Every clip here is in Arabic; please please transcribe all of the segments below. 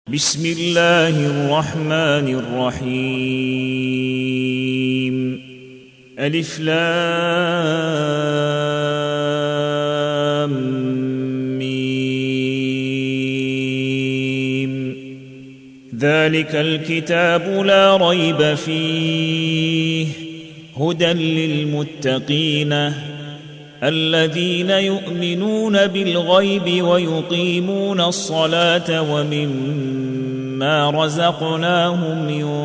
بسم الله الرحمن الرحيم ألف لام ميم ذلك الكتاب لا ريب فيه هدى للمتقين الذين يؤمنون بالغيب ويقيمون الصلاة ومما رزقناهم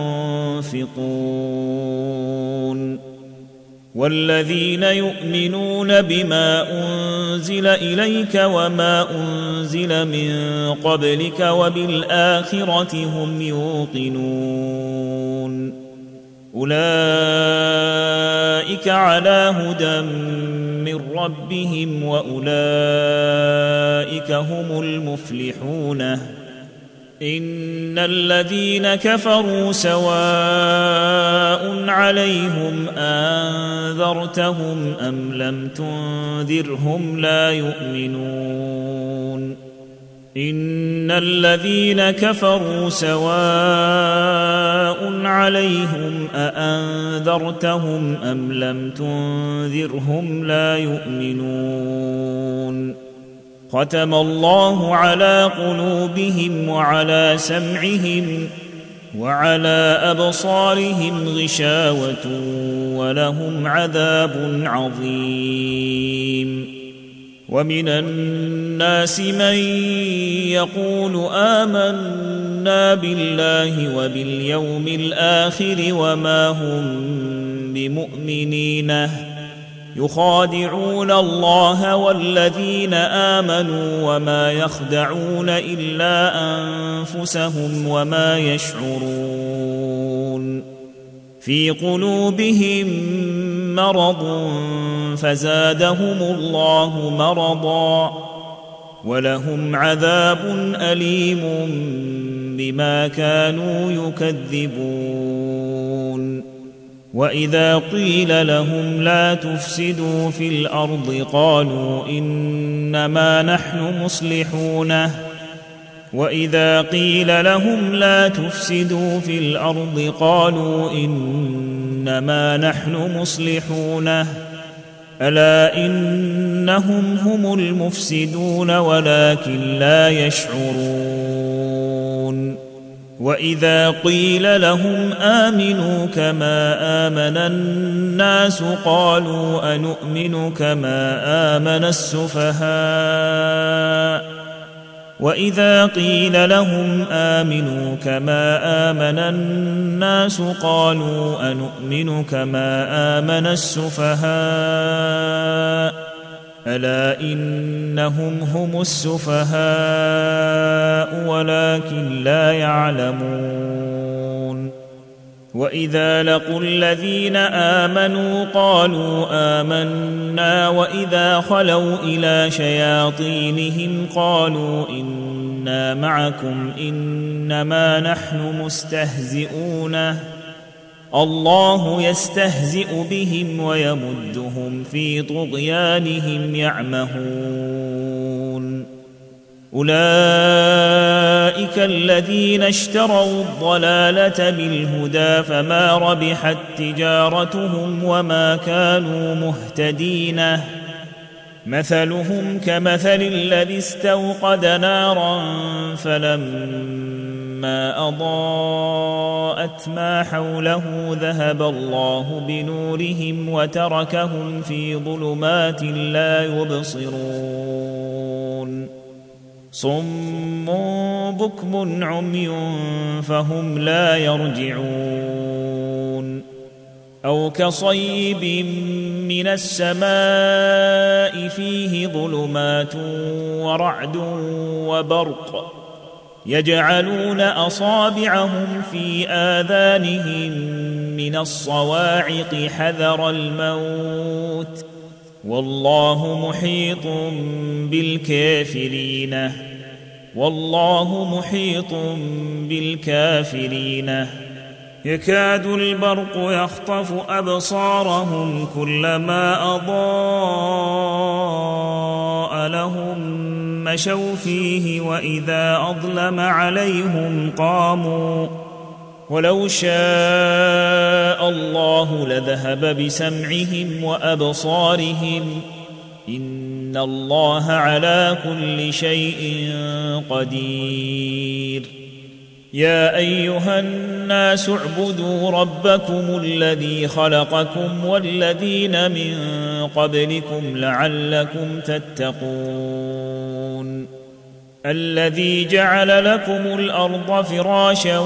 ينفقون والذين يؤمنون بما أنزل إليك وما أنزل من قبلك وبالآخرة هم يوقنون أولئك على هدى من ربهم وأولئك هم المفلحون إن الذين كفروا سواء عليهم أنذرتهم أم لم تنذرهم لا يؤمنون إن الذين كفروا سواء عليهم أأنذرتهم أم لم تنذرهم لا يؤمنون ختم الله على قلوبهم وعلى سمعهم وعلى أبصارهم غشاوة ولهم عذاب عظيم ومن الناس من يقول آمنا بالله وباليوم الآخر وما هم بمؤمنين يخادعون الله والذين آمنوا وما يخدعون إلا أنفسهم وما يشعرون في قلوبهم مرض فزادهم الله مرضا ولهم عذاب أليم بما كانوا يكذبون وإذا قيل لهم لا تفسدوا في الأرض قالوا إنما نحن مصلحون وإذا قيل لهم لا تفسدوا في الأرض قالوا إنما نحن مصلحون ألا إنهم هم المفسدون ولكن لا يشعرون وإذا قيل لهم آمنوا كما آمن الناس قالوا أنؤمن كما آمن السفهاء وإذا قيل لهم آمنوا كما آمن الناس قالوا أنؤمن كما آمن السفهاء ألا إنهم هم السفهاء ولكن لا يعلمون وإذا لقوا الذين آمنوا قالوا آمنا وإذا خلوا إلى شياطينهم قالوا إنا معكم إنما نحن مستهزئون الله يستهزئ بهم ويمدهم في طغيانهم يعمهون أولئك الذين اشتروا الضلالة بالهدى فما ربحت تجارتهم وما كانوا مهتدين مثلهم كمثل الذي استوقد نارا فلما أضاءت ما حوله ذهب الله بنورهم وتركهم في ظلمات لا يبصرون صم بكم عمي فهم لا يرجعون أو كصيب من السماء فيه ظلمات ورعد وبرق يجعلون أصابعهم في آذانهم من الصواعق حذر الموت والله محيط بالكافرين والله محيط بالكافرين يكاد البرق يخطف أبصارهم كلما أضاء لهم مشوا فيه وإذا أظلم عليهم قاموا ولو شاء الله لذهب بسمعهم وأبصارهم إن الله على كل شيء قدير يا أيها الناس اعبدوا ربكم الذي خلقكم والذين من قبلكم لعلكم تتقون الذي جعل لكم الأرض فراشا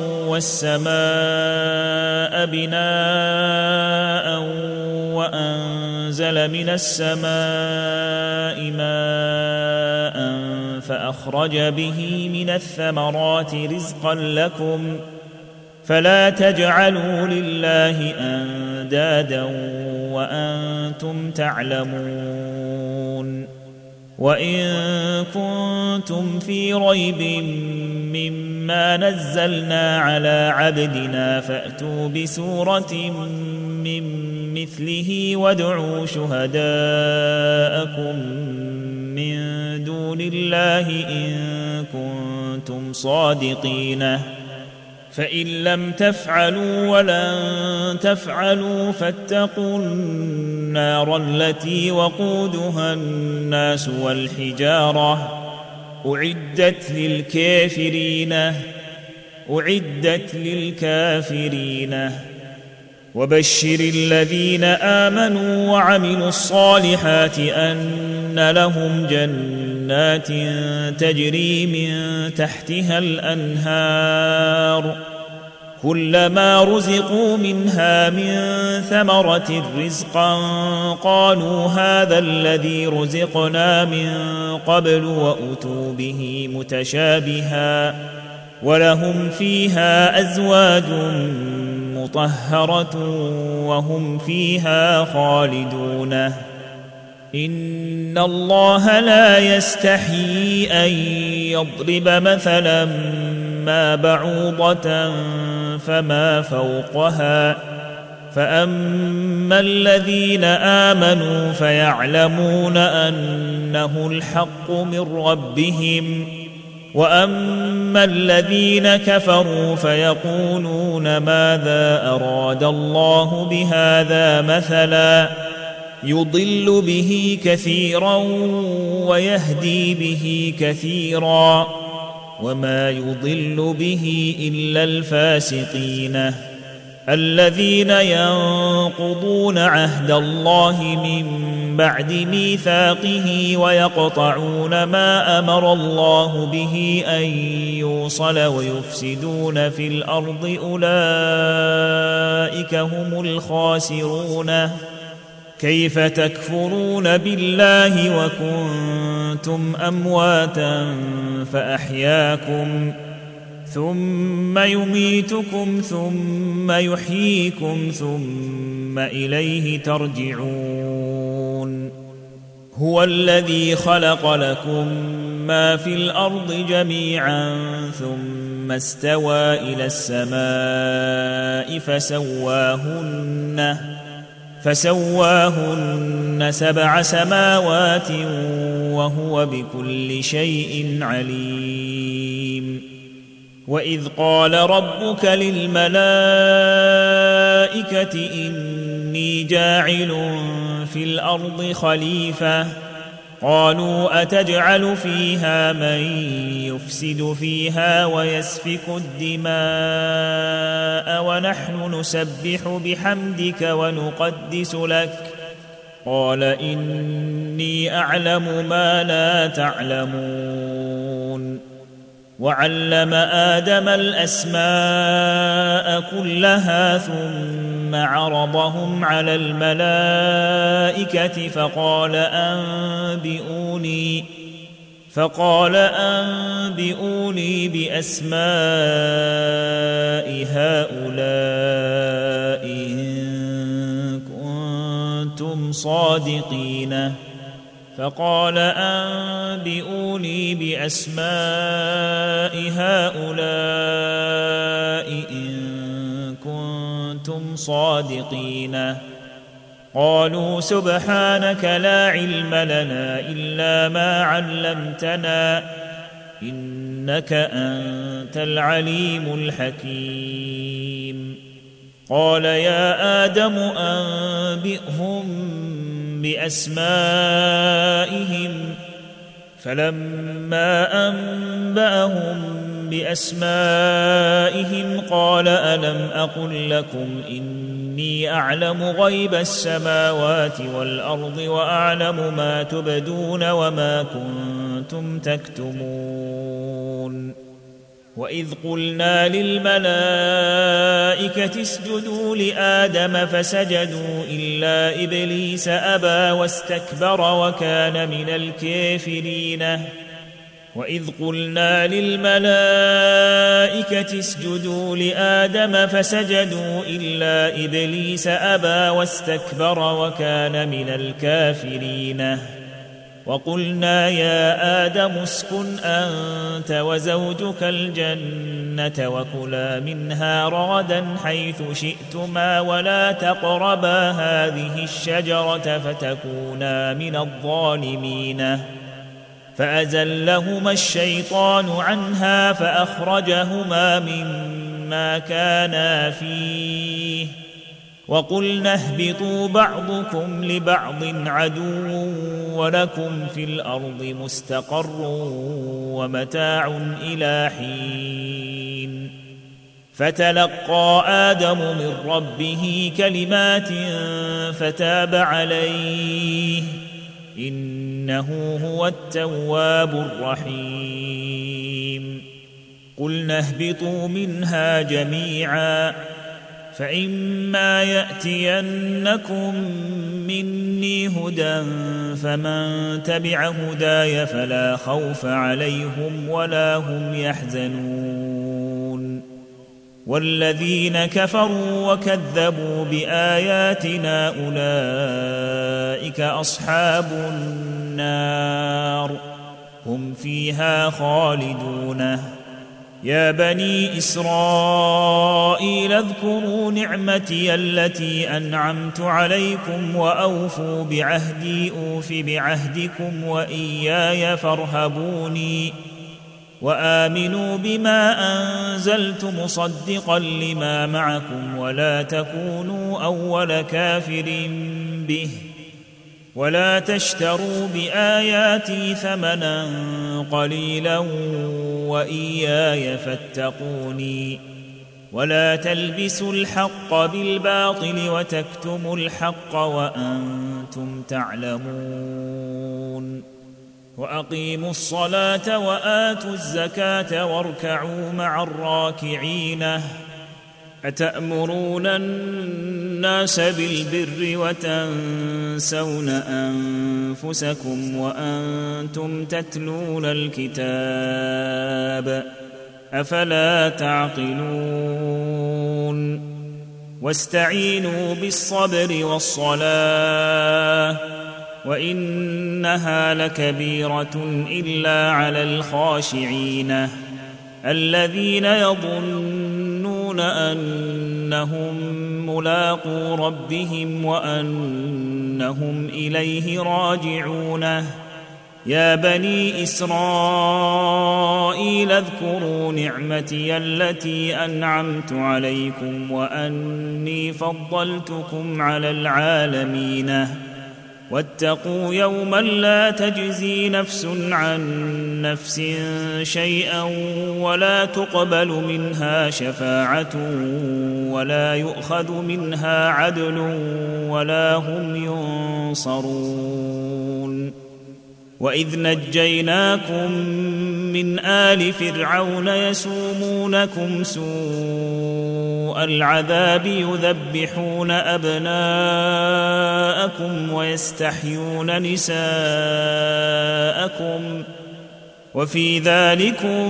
والسماء بناء وأنزل من السماء ماء فأخرج به من الثمرات رزقا لكم فلا تجعلوا لله أندادا وأنتم تعلمون وإن كنتم في ريب مما نزلنا على عبدنا فأتوا بسورة من مثله وادعوا شهداءكم من دون الله إن كنتم صادقين فإن لم تفعلوا ولن تفعلوا فاتقوا النار التي وقودها الناس والحجارة أعدت للكافرين وبشر الذين آمنوا وعملوا الصالحات أن لهم جنات تجري من تحتها الأنهار كلما رزقوا منها من ثمرة رزقا قالوا هذا الذي رزقنا من قبل وأتوا به متشابها ولهم فيها أزواج مطهرة وهم فيها خالدون إن الله لا يستحيي أن يضرب مثلا ما بعوضة فما فوقها فأما الذين آمنوا فيعلمون أنه الحق من ربهم وأما الذين كفروا فيقولون ماذا أراد الله بهذا مثلا يضل به كثيرا ويهدي به كثيرا وما يضل به إلا الفاسقين الذين ينقضون عهد الله من بعد ميثاقه ويقطعون ما أمر الله به أن يوصل ويفسدون في الأرض أولئك هم الخاسرون كيف تكفرون بالله وكنتم أمواتا فأحياكم ثم يميتكم ثم يحييكم ثم إليه ترجعون هو الذي خلق لكم ما في الأرض جميعا ثم استوى إلى السماء فسواهن 7 سماوات وهو بكل شيء عليم وإذ قال ربك للملائكة إني جاعل في الأرض خليفة قالوا أتجعل فيها من يفسد فيها ويسفك الدماء ونحن نسبح بحمدك ونقدس لك قال إني أعلم ما لا تعلمون وعلم آدم الأسماء كلها ثم عرضهم على الملائكة فقال أنبئوني بأسماء هؤلاء إن كنتم صادقين فقال أنبئوني بأسماء هؤلاء إن كنتم صادقين قالوا سبحانك لا علم لنا إلا ما علمتنا إنك أنت العليم الحكيم. قال يا آدم أنبئهم بأسمائهم. فلما أنبأهم بأسمائهم قال ألم أقل لكم إني أعلم غيب السماوات والأرض وأعلم ما تبدون وما كنتم تكتمون. وإذ قلنا للملائكة اسجدوا لآدم فسجدوا إلا إبليس أبى واستكبر وكان من الكافرين. وإذ قلنا للملائكة اسجدوا لآدم فسجدوا إلا إبليس أبى واستكبر وكان من الكافرين. وقلنا يا آدم اسكن أنت وزوجك الجنة وكلا منها رغدا حيث شئتما ولا تقربا هذه الشجرة فتكونا من الظالمين. فأزلهما الشيطان عنها فأخرجهما مما كانا فيه وقلنا اهبطوا بعضكم لبعض عدو ولكم في الأرض مستقر ومتاع إلى حين. فتلقى آدم من ربه كلمات فتاب عليه إنه هو التواب الرحيم. قلنا اهبطوا منها جميعا فإما يأتينكم مني هدى فمن تبع هداي فلا خوف عليهم ولا هم يحزنون. والذين كفروا وكذبوا بآياتنا أولئك أصحاب النار هم فيها خالدون. يا بني إسرائيل اذكروا نعمتي التي أنعمت عليكم وأوفوا بعهدي أوف بعهدكم وإياي فارهبوني. وآمنوا بما أنزلت مصدقا لما معكم ولا تكونوا أول كافر به ولا تشتروا بآياتي ثمنا قليلا وإياي فاتقوني. ولا تلبسوا الحق بالباطل وتكتموا الحق وأنتم تعلمون. وأقيموا الصلاة وآتوا الزكاة واركعوا مع الراكعين. أتأمرون الناس بالبر وتنسون أنفسكم وأنتم تتلون الكتاب أفلا تعقلون. واستعينوا بالصبر والصلاة وإنها لكبيرة إلا على الخاشعين الذين يظنون أنهم ملاقو ربهم وأنهم إليه راجعون. يا بني إسرائيل اذكروا نعمتي التي أنعمت عليكم وأني فضلتكم على العالمين. واتقوا يوما لا تجزي نفس عن نفس شيئا ولا تقبل منها شفاعة ولا يؤخذ منها عدل ولا هم ينصرون. وإذ نجيناكم من آل فرعون يسومونكم سوء العذاب يذبحون أبناءكم ويستحيون نساءكم وفي ذلكم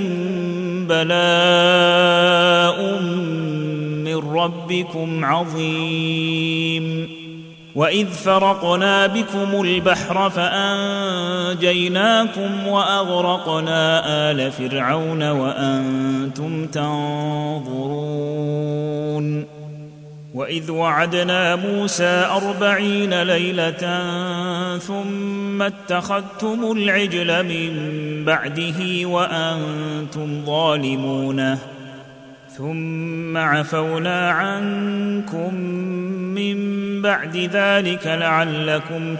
بلاء من ربكم عظيم. وإذ فرقنا بكم البحر فأنجيناكم وأغرقنا آل فرعون وأنتم تنظرون. وإذ وعدنا موسى 40 ليلة ثم اتخذتم العجل من بعده وأنتم ظالمون ثم عفونا عنكم من بعد ذلك لعلكم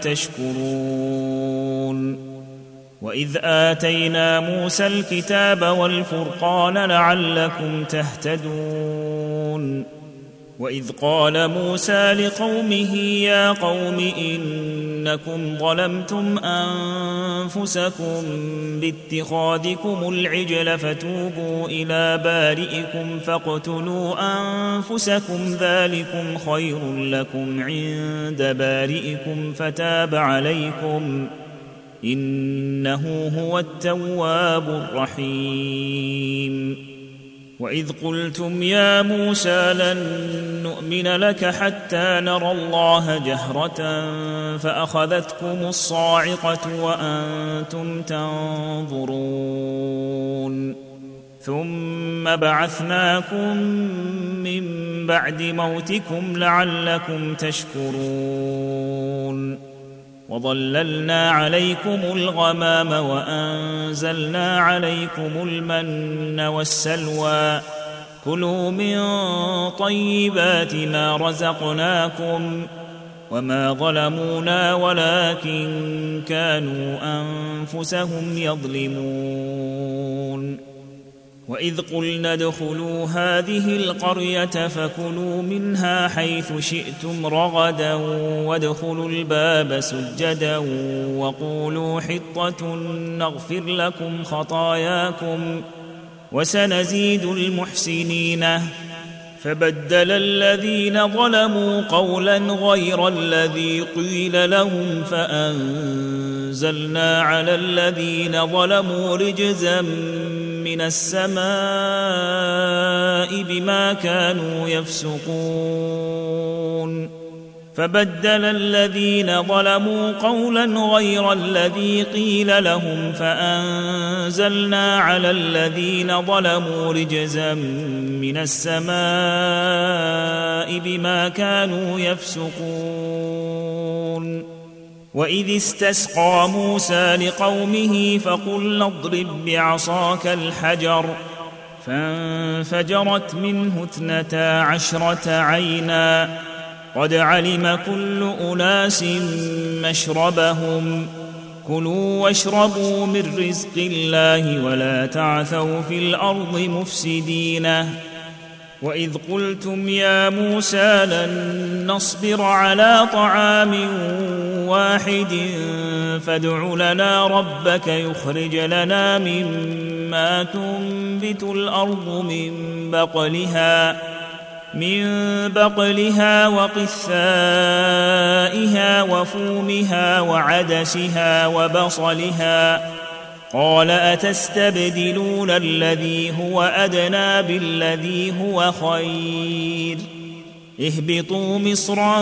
تشكرون وإذ آتينا موسى الكتاب والفرقان لعلكم تهتدون وإذ قال موسى لقومه يا قوم إنكم ظلمتم أنفسكم باتخاذكم العجل فتوبوا إلى بارئكم فاقتلوا أنفسكم ذلكم خير لكم عند بارئكم فتاب عليكم إنه هو التواب الرحيم وإذ قلتم يا موسى لن نؤمن لك حتى نرى الله جهرة فأخذتكم الصاعقة وأنتم تنظرون ثم بعثناكم من بعد موتكم لعلكم تشكرون وظللنا عليكم الغمام وأنزلنا عليكم المن والسلوى كلوا من طيبات ما رزقناكم وما ظلمونا ولكن كانوا أنفسهم يظلمون وإذ قلنا ادخلوا هذه القرية فكلوا منها حيث شئتم رغدا وادخلوا الباب سجدا وقولوا حطة نغفر لكم خطاياكم وسنزيد المحسنين فبدل الذين ظلموا قولا غير الذي قيل لهم فأنزلنا على الذين ظلموا رجزا من السماء بما كانوا يفسقون فبدل الذين ظلموا قولا غير الذي قيل لهم فأنزلنا على الذين ظلموا رجزا من السماء بما كانوا يفسقون وإذ استسقى موسى لقومه فقلنا اضرب بعصاك الحجر فانفجرت منه 12 عينا قد علم كل أناس مشربهم كلوا واشربوا من رزق الله ولا تعثوا في الأرض مفسدين وإذ قلتم يا موسى لن نصبر على طعام واحد فادع لنا ربك يخرج لنا مما تنبت الأرض من بقلها وقثائها وفومها وعدسها وبصلها قال أتستبدلون الذي هو أدنى بالذي هو خير اهبطوا مصرا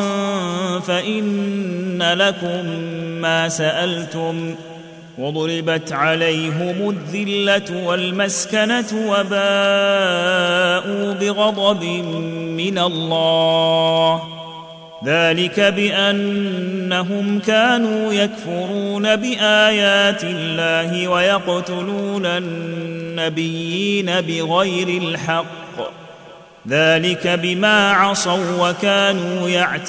فإن لكم ما سألتم وضربت عليهم الذلة والمسكنة وباءوا بغضب من الله ذلك بأنهم كانوا يكفرون بآيات الله ويقتلون النبيين بغير الحق ذلك بما عصوا وكانوا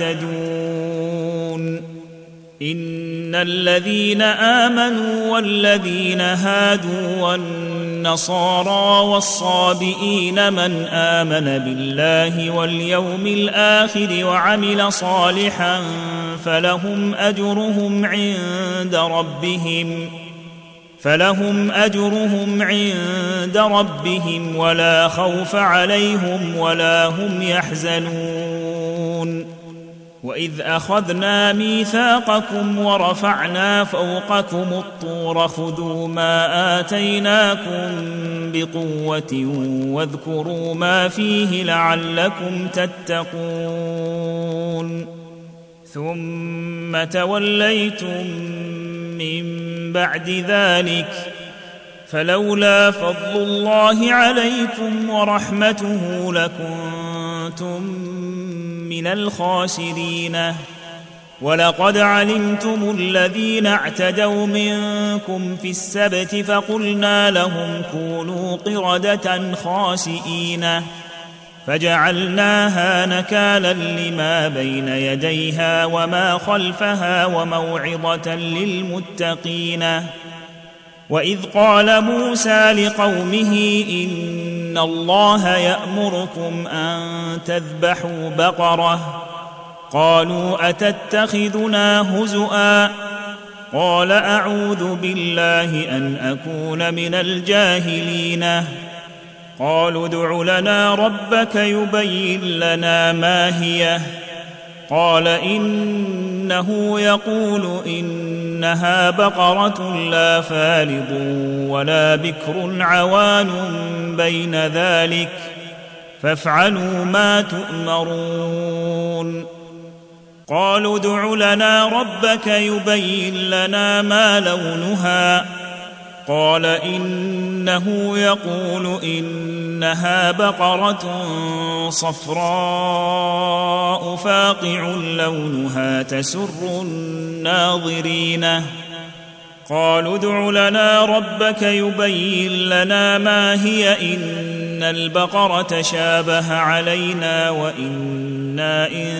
يعتدون إن الذين آمنوا والذين هادوا والنصارى والصابئين من آمن بالله واليوم الآخر وعمل صالحا فلهم أجرهم عند ربهم ولا خوف عليهم ولا هم يحزنون وإذ أخذنا ميثاقكم ورفعنا فوقكم الطور خذوا ما آتيناكم بقوة واذكروا ما فيه لعلكم تتقون ثم توليتم من بعد ذلك فلولا فضل الله عليكم ورحمته لكنتم كنتم من الخاسرين ولقد علمتم الذين اعتدوا منكم في السبت فقلنا لهم كونوا قردة خاسئين فجعلناها نكالا لما بين يديها وما خلفها وموعظة للمتقين وإذ قال موسى لقومه إن الله يأمركم أن تذبحوا بقرة قالوا أتتخذنا هزؤا قال أعوذ بالله أن أكون من الجاهلين قالوا ادع لنا ربك يبين لنا ما هي قال إنه يقول إنها بقرة لا فارض ولا بكر عوان بين ذلك فافعلوا ما تؤمرون قالوا ادع لنا ربك يبين لنا ما لونها قال إنه يقول إنها بقرة صفراء فاقع لونها تسر الناظرين قالوا ادع لنا ربك يبين لنا ما هي إن البقرة شابه علينا وإنا إن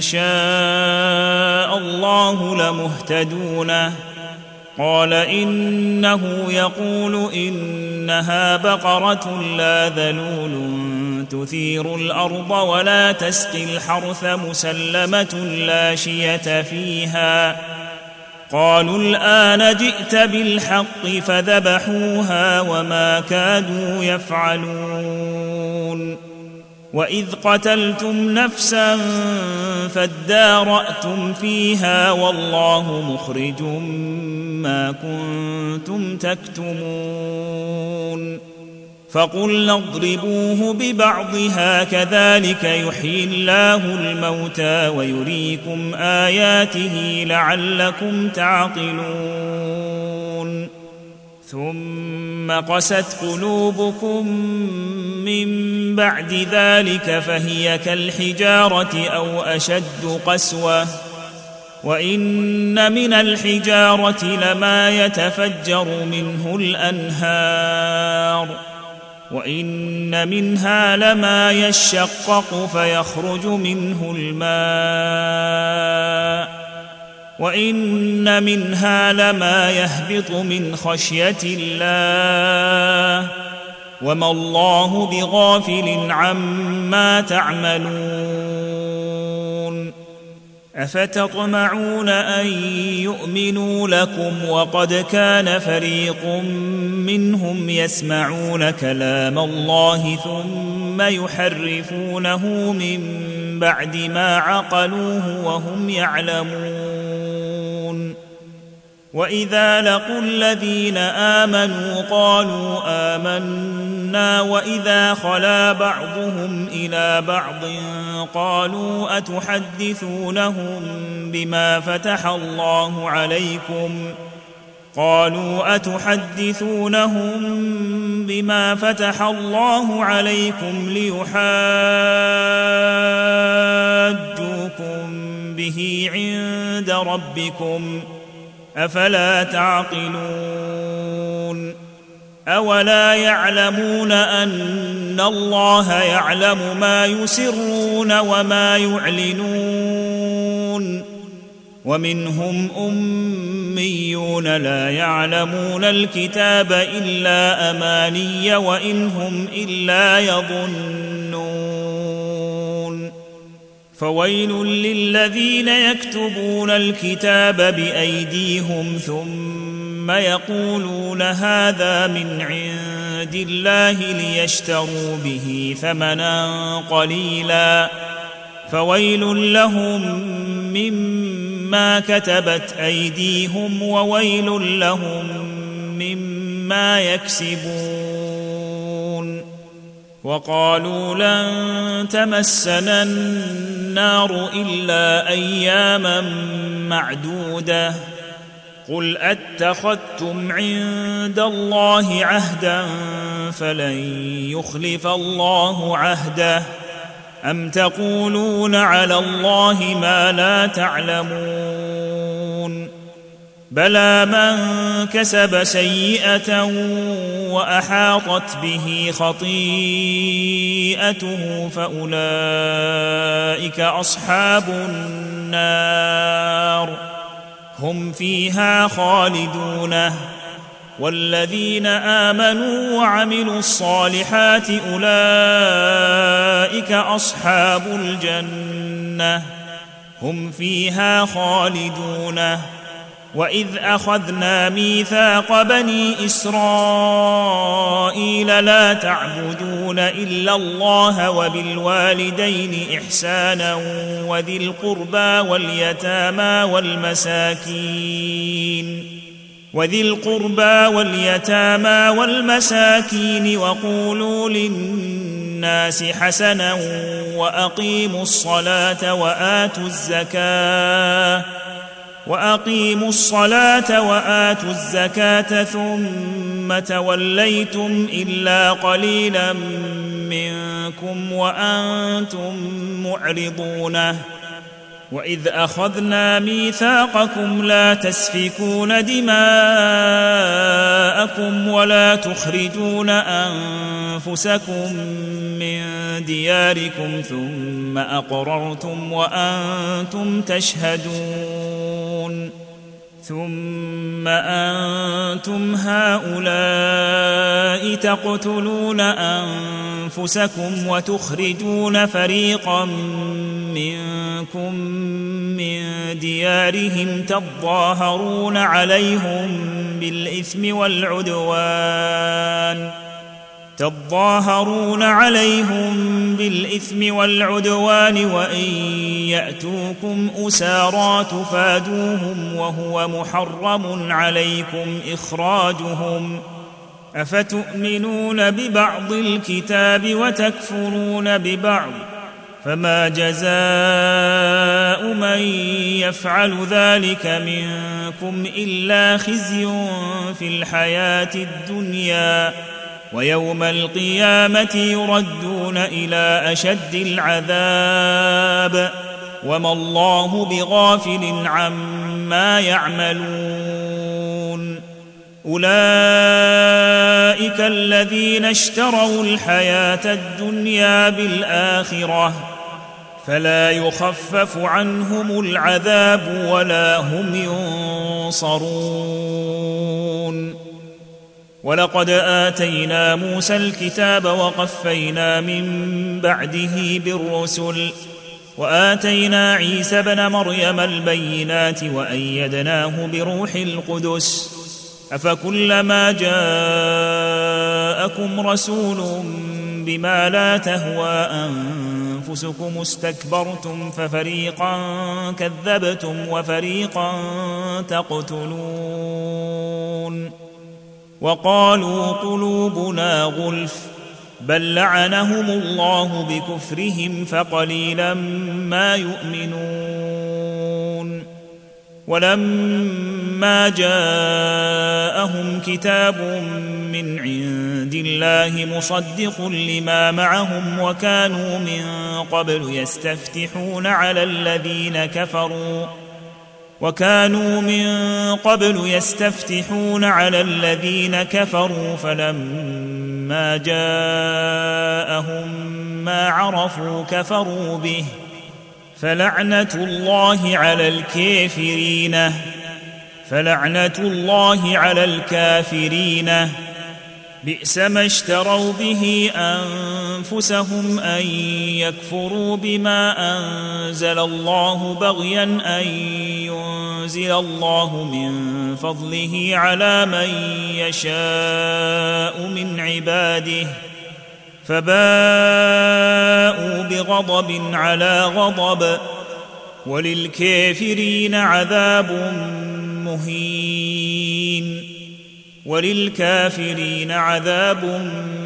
شاء الله لمهتدون قال إنه يقول إنها بقرة لا ذلول تثير الأرض ولا تسقي الحرث مسلمة لا شية فيها قالوا الآن جئت بالحق فذبحوها وما كادوا يفعلون وإذ قتلتم نفسا فادارأتم فيها والله مخرج ما كنتم تكتمون فقلنا اضربوه ببعضها كذلك يحيي الله الموتى ويريكم آياته لعلكم تعقلون ثم قست قلوبكم من بعد ذلك فهي كالحجارة أو أشد قسوة وإن من الحجارة لما يتفجر منه الأنهار وإن منها لما يشقق فيخرج منه الماء وإن منها لما يهبط من خشية الله وما الله بغافل عما تعملون أفتطمعون أن يؤمنوا لكم وقد كان فريق منهم يسمعون كلام الله ثم يحرفونه من بعد ما عقلوه وهم يعلمون وإذا لقوا الذين آمنوا قالوا آمنا وإذا خلا بعضهم إلى بعض قالوا أتحدثونهم بما فتح الله عليكم ليحاجوكم به عند ربكم أفلا تعقلون أولا يعلمون أن الله يعلم ما يسرون وما يعلنون ومنهم أميون لا يعلمون الكتاب إلا أماني وإن هم إلا يظنون فويل للذين يكتبون الكتاب بأيديهم ثم يقولون هذا من عند الله ليشتروا به ثمنا قليلا فويل لهم مما كتبت أيديهم وويل لهم مما يكسبون وقالوا لن تمسنا النار إلا أياما معدودة قل أتخذتم عند الله عهدا فلن يخلف الله عهده أم تقولون على الله ما لا تعلمون بلى من كسب سيئة وأحاطت به خطيئته فأولئك أصحاب النار هم فيها خالدون والذين آمنوا وعملوا الصالحات أولئك أصحاب الجنة هم فيها خالدون وإذ أخذنا ميثاق بني إسرائيل لا تعبدون إلا الله وبالوالدين إحسانا وذي القربى واليتامى والمساكين وقولوا للناس حسنا وأقيموا الصلاة وآتوا الزكاة ثم توليتم إلا قليلا منكم وأنتم معرضون وإذ أخذنا ميثاقكم لا تسفكون دماءكم ولا تخرجون أنفسكم من دياركم ثم أقررتم وأنتم تشهدون ثم أنتم هؤلاء تقتلون أنفسكم وتخرجون فريقا منكم من ديارهم تظاهرون عليهم بالإثم والعدوان وإن يأتوكم أسارى تفادوهم وهو محرم عليكم إخراجهم أفتؤمنون ببعض الكتاب وتكفرون ببعض فما جزاء من يفعل ذلك منكم إلا خزي في الحياة الدنيا ويوم القيامة يردون إلى أشد العذاب وما الله بغافل عما يعملون أولئك الذين اشتروا الحياة الدنيا بالآخرة فلا يخفف عنهم العذاب ولا هم ينصرون ولقد آتينا موسى الكتاب وقفينا من بعده بالرسل وآتينا عيسى ابن مريم البينات وأيدناه بروح القدس أفكلما جاءكم رسول بما لا تهوى أنفسكم استكبرتم ففريقا كذبتم وفريقا تقتلون وقالوا قلوبنا غلف بل لعنهم الله بكفرهم فقليلا ما يؤمنون ولما جاءهم كتاب من عند الله مصدق لما معهم وكانوا من قبل يستفتحون على الذين كفروا فلما جاءهم ما عرفوا كفروا به فلعنة الله على الكافرين بئس ما اشتروا به أنفسهم أن يكفروا بما أنزل الله بغيا أن ينزل الله من فضله على من يشاء من عباده فباءوا بغضب على غضب وللكافرين عذاب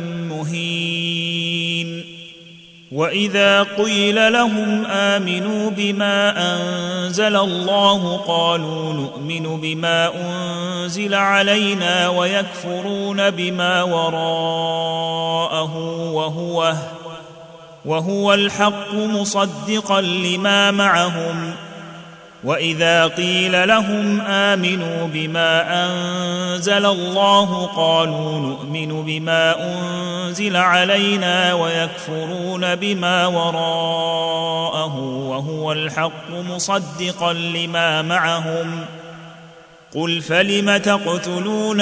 مهين وإذا قيل لهم آمنوا بما أنزل الله قالوا نؤمن بما أنزل علينا ويكفرون بما وراءه وهو الحق مصدقا لما معهم. وإذا قيل لهم آمنوا بما أنزل الله قالوا نؤمن بما أنزل علينا ويكفرون بما وراءه وهو الحق مصدقا لما معهم. قل فلم تقتلون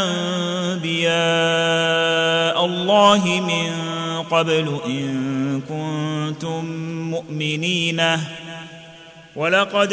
أنبياء الله من قبل إن كنتم مؤمنين ولقد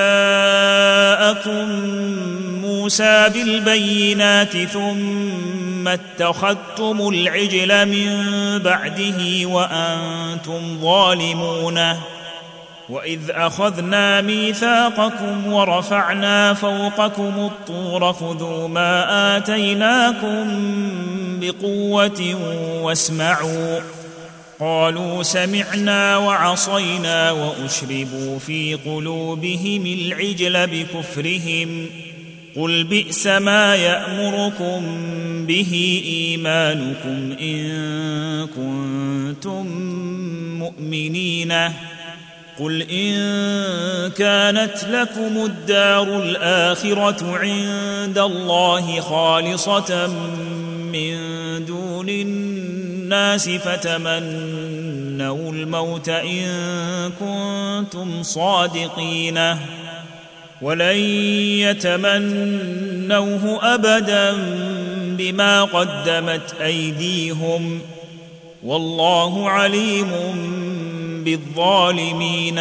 جاءكم موسى بالبينات ثم اتخذتم العجل من بعده وأنتم ظالمون. وإذ أخذنا ميثاقكم ورفعنا فوقكم الطور خذوا ما آتيناكم بقوة واسمعوا. قالوا سمعنا وعصينا وأشربوا في قلوبهم العجل بكفرهم. قل بئس ما يأمركم به إيمانكم إن كنتم مؤمنين. قل إن كانت لكم الدار الآخرة عند الله خالصة من دون الناس فتمنوا الموت إن كنتم صادقين ولن يتمنوه أبدا بما قدمت أيديهم والله عليم بالظالمين.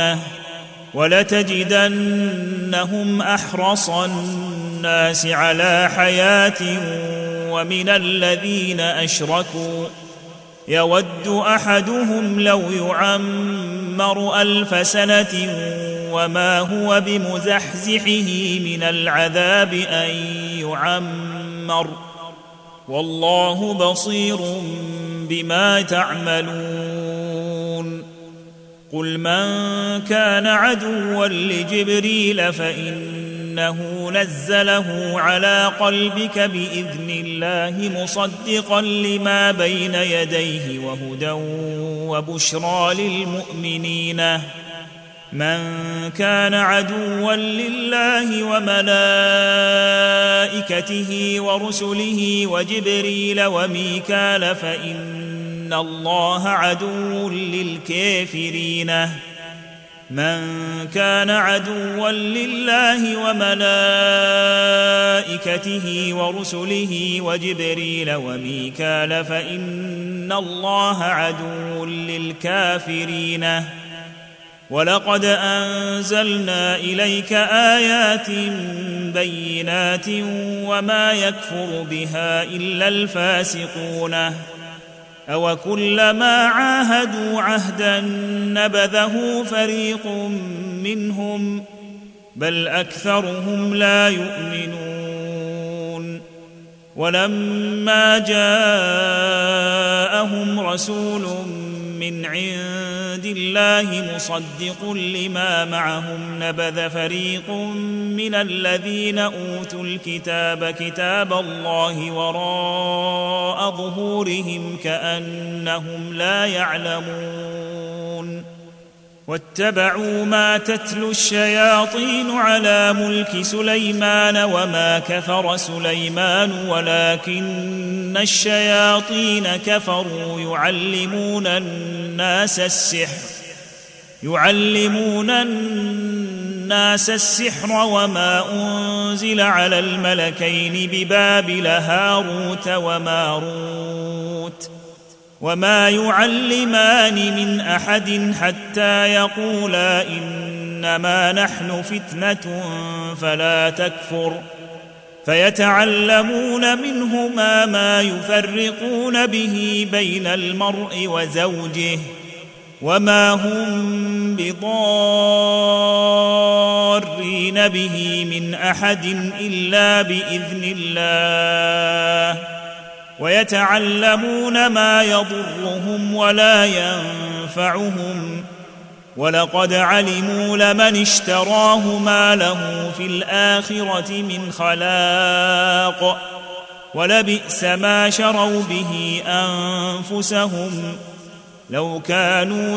ولتجدنهم أحرص الناس على حياة ومن الذين أشركوا يود أحدهم لو يعمر 1000 سنة وما هو بمزحزحه من العذاب أن يعمر والله بصير بما تعملون. قل من كان عدوا لجبريل فإنه نزله على قلبك بإذن الله مصدقا لما بين يديه وهدى وبشرى للمؤمنين. من كان عدوا لله وملائكته ورسله وجبريل وميكال فإن الله عدو للكافرين. من كان عدوا لله وملائكته ورسله وجبريل وميكال فإن الله عدو للكافرين. ولقد أنزلنا إليك آيات بينات وما يكفر بها إلا الفاسقون. أوكلما عاهدوا عهدا نبذه فريق منهم بل أكثرهم لا يؤمنون. ولما جاءهم رسول من عند الله مصدق لما معهم نبذ فريق من الذين أوتوا الكتاب كتاب الله وراء ظهورهم كأنهم لا يعلمون. واتبعوا ما تتلو الشياطين على ملك سليمان وما كفر سليمان ولكن الشياطين كفروا يعلمون الناس السحر وما أنزل على الملكين ببابل هاروت وماروت وما يعلمان من أحد حتى يقولا إنما نحن فتنة فلا تكفر فيتعلمون منهما ما يفرقون به بين المرء وزوجه وما هم بضارين به من أحد إلا بإذن الله ويتعلمون ما يضرهم ولا ينفعهم ولقد علموا لمن اشتراه ما له في الآخرة من خلاق ولبئس ما شروا به أنفسهم لو كانوا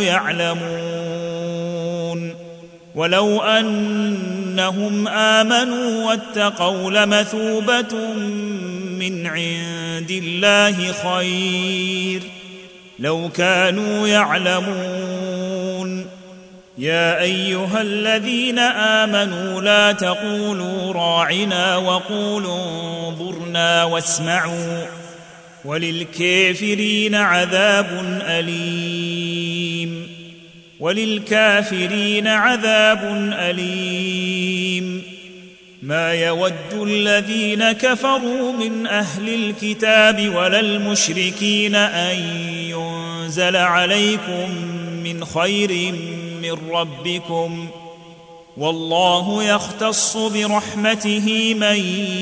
يعلمون ولو أنهم آمنوا واتقوا لمثوبة من عند الله خير لو كانوا يعلمون يا أيها الذين آمنوا لا تقولوا راعنا وقولوا انظرنا واسمعوا وللكافرين عذاب أليم وللكافرين عذاب أليم ما يود الذين كفروا من أهل الكتاب ولا المشركين أن ينزل عليكم من خير من ربكم والله يختص برحمته من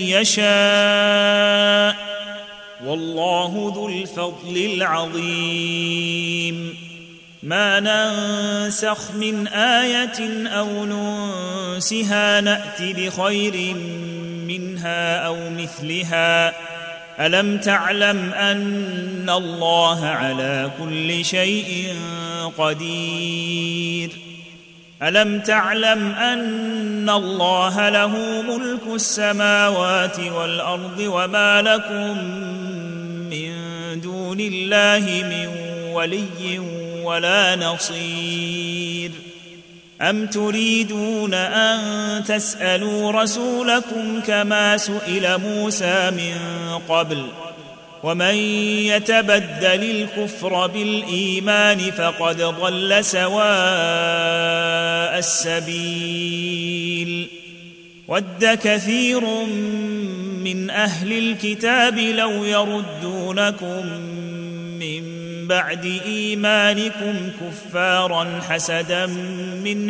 يشاء والله ذو الفضل العظيم ما ننسخ من آية أو ننسها نأت بخير منها أو مثلها ألم تعلم أن الله على كل شيء قدير ألم تعلم أن الله له ملك السماوات والأرض وما لكم من دون الله من ولي ولا نصير أم تريدون أن تسألوا رسولكم كما سئل موسى من قبل ومن يتبدل الكفر بالإيمان فقد ضل سواء السبيل ود كثير من أهل الكتاب لو يردونكم من بعد إيمانكم كفارا حسدا من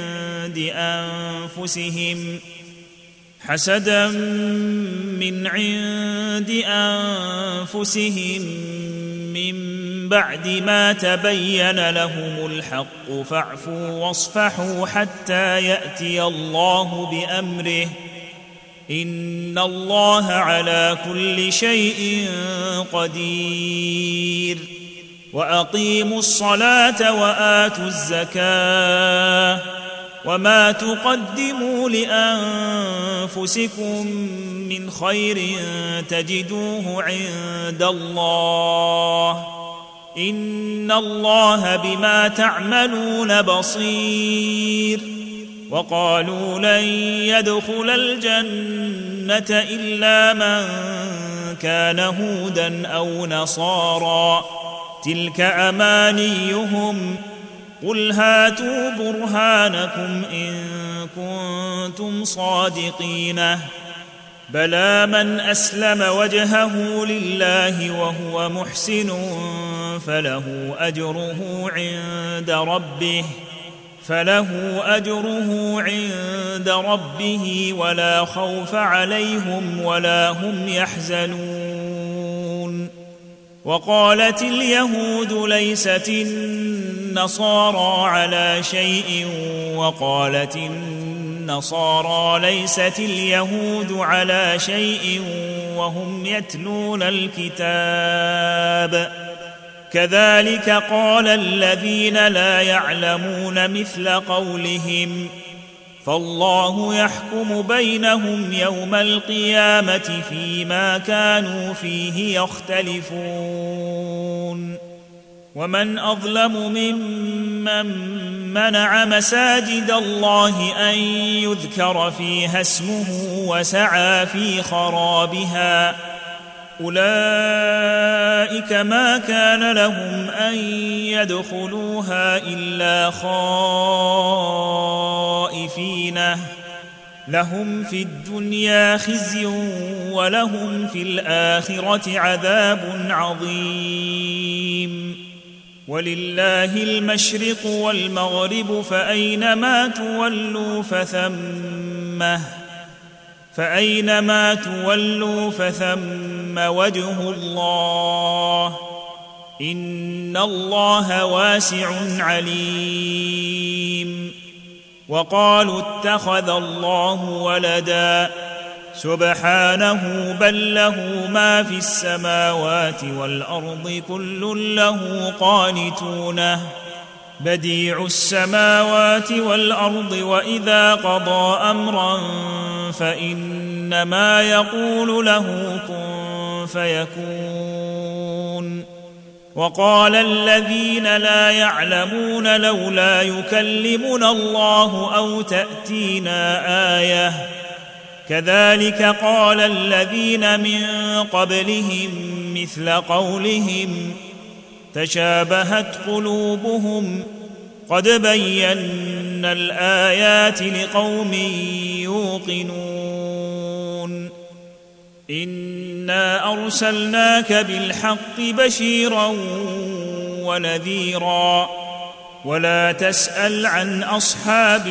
عند أنفسهم من بعد ما تبين لهم الحق فاعفوا واصفحوا حتى يأتي الله بأمره إن الله على كل شيء قدير وأقيموا الصلاة وآتوا الزكاة وما تقدموا لأنفسكم من خير تجدوه عند الله إن الله بما تعملون بصير وقالوا لن يدخل الجنة إلا من كان هودا أو نصارى تلك أمانيهم قل هاتوا برهانكم إن كنتم صادقين بلى من أسلم وجهه لله وهو محسن فله أجره عند ربه ولا خوف عليهم ولا هم يحزنون وقالت اليهود ليست النصارى على شيء وقالت النصارى ليست اليهود على شيء وهم يتلون الكتاب كذلك قال الذين لا يعلمون مثل قولهم فالله يحكم بينهم يوم القيامة فيما كانوا فيه يختلفون ومن أظلم ممن منع مساجد الله أن يذكر فيها اسمه وسعى في خرابها أولئك ما كان لهم أن يدخلوها إلا خائفين لهم في الدنيا خزي ولهم في الآخرة عذاب عظيم ولله المشرق والمغرب فأينما تولوا فثم وجه الله إن الله واسع عليم وقالوا اتخذ الله ولدا سبحانه بل له ما في السماوات والأرض كل له قانتون بديع السماوات والأرض وإذا قضى أمرا فإنما يقول له كن فيكون. وقال الذين لا يعلمون لولا يكلمنا الله أو تأتينا آية كذلك قال الذين من قبلهم مثل قولهم تشابهت قلوبهم قد بينا الآيات لقوم يوقنون. إنا أرسلناك بالحق بشيرا ونذيرا ولا تسأل عن أصحاب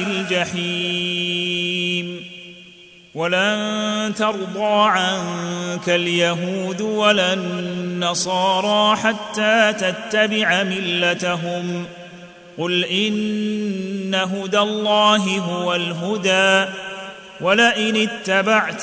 الجحيم. ولن ترضى عنك اليهود ولا النصارى حتى تتبع ملتهم قل إن هدى الله هو الهدى ولئن اتبعت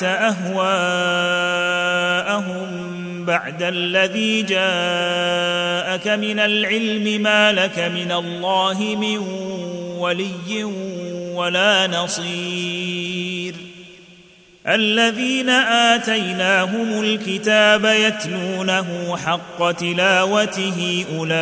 أهواءهم بعد الذي جاءك من العلم ما لك من الله من ولي ولا نصير. الذين آتيناهم الكتاب يتلونه حق تلاوته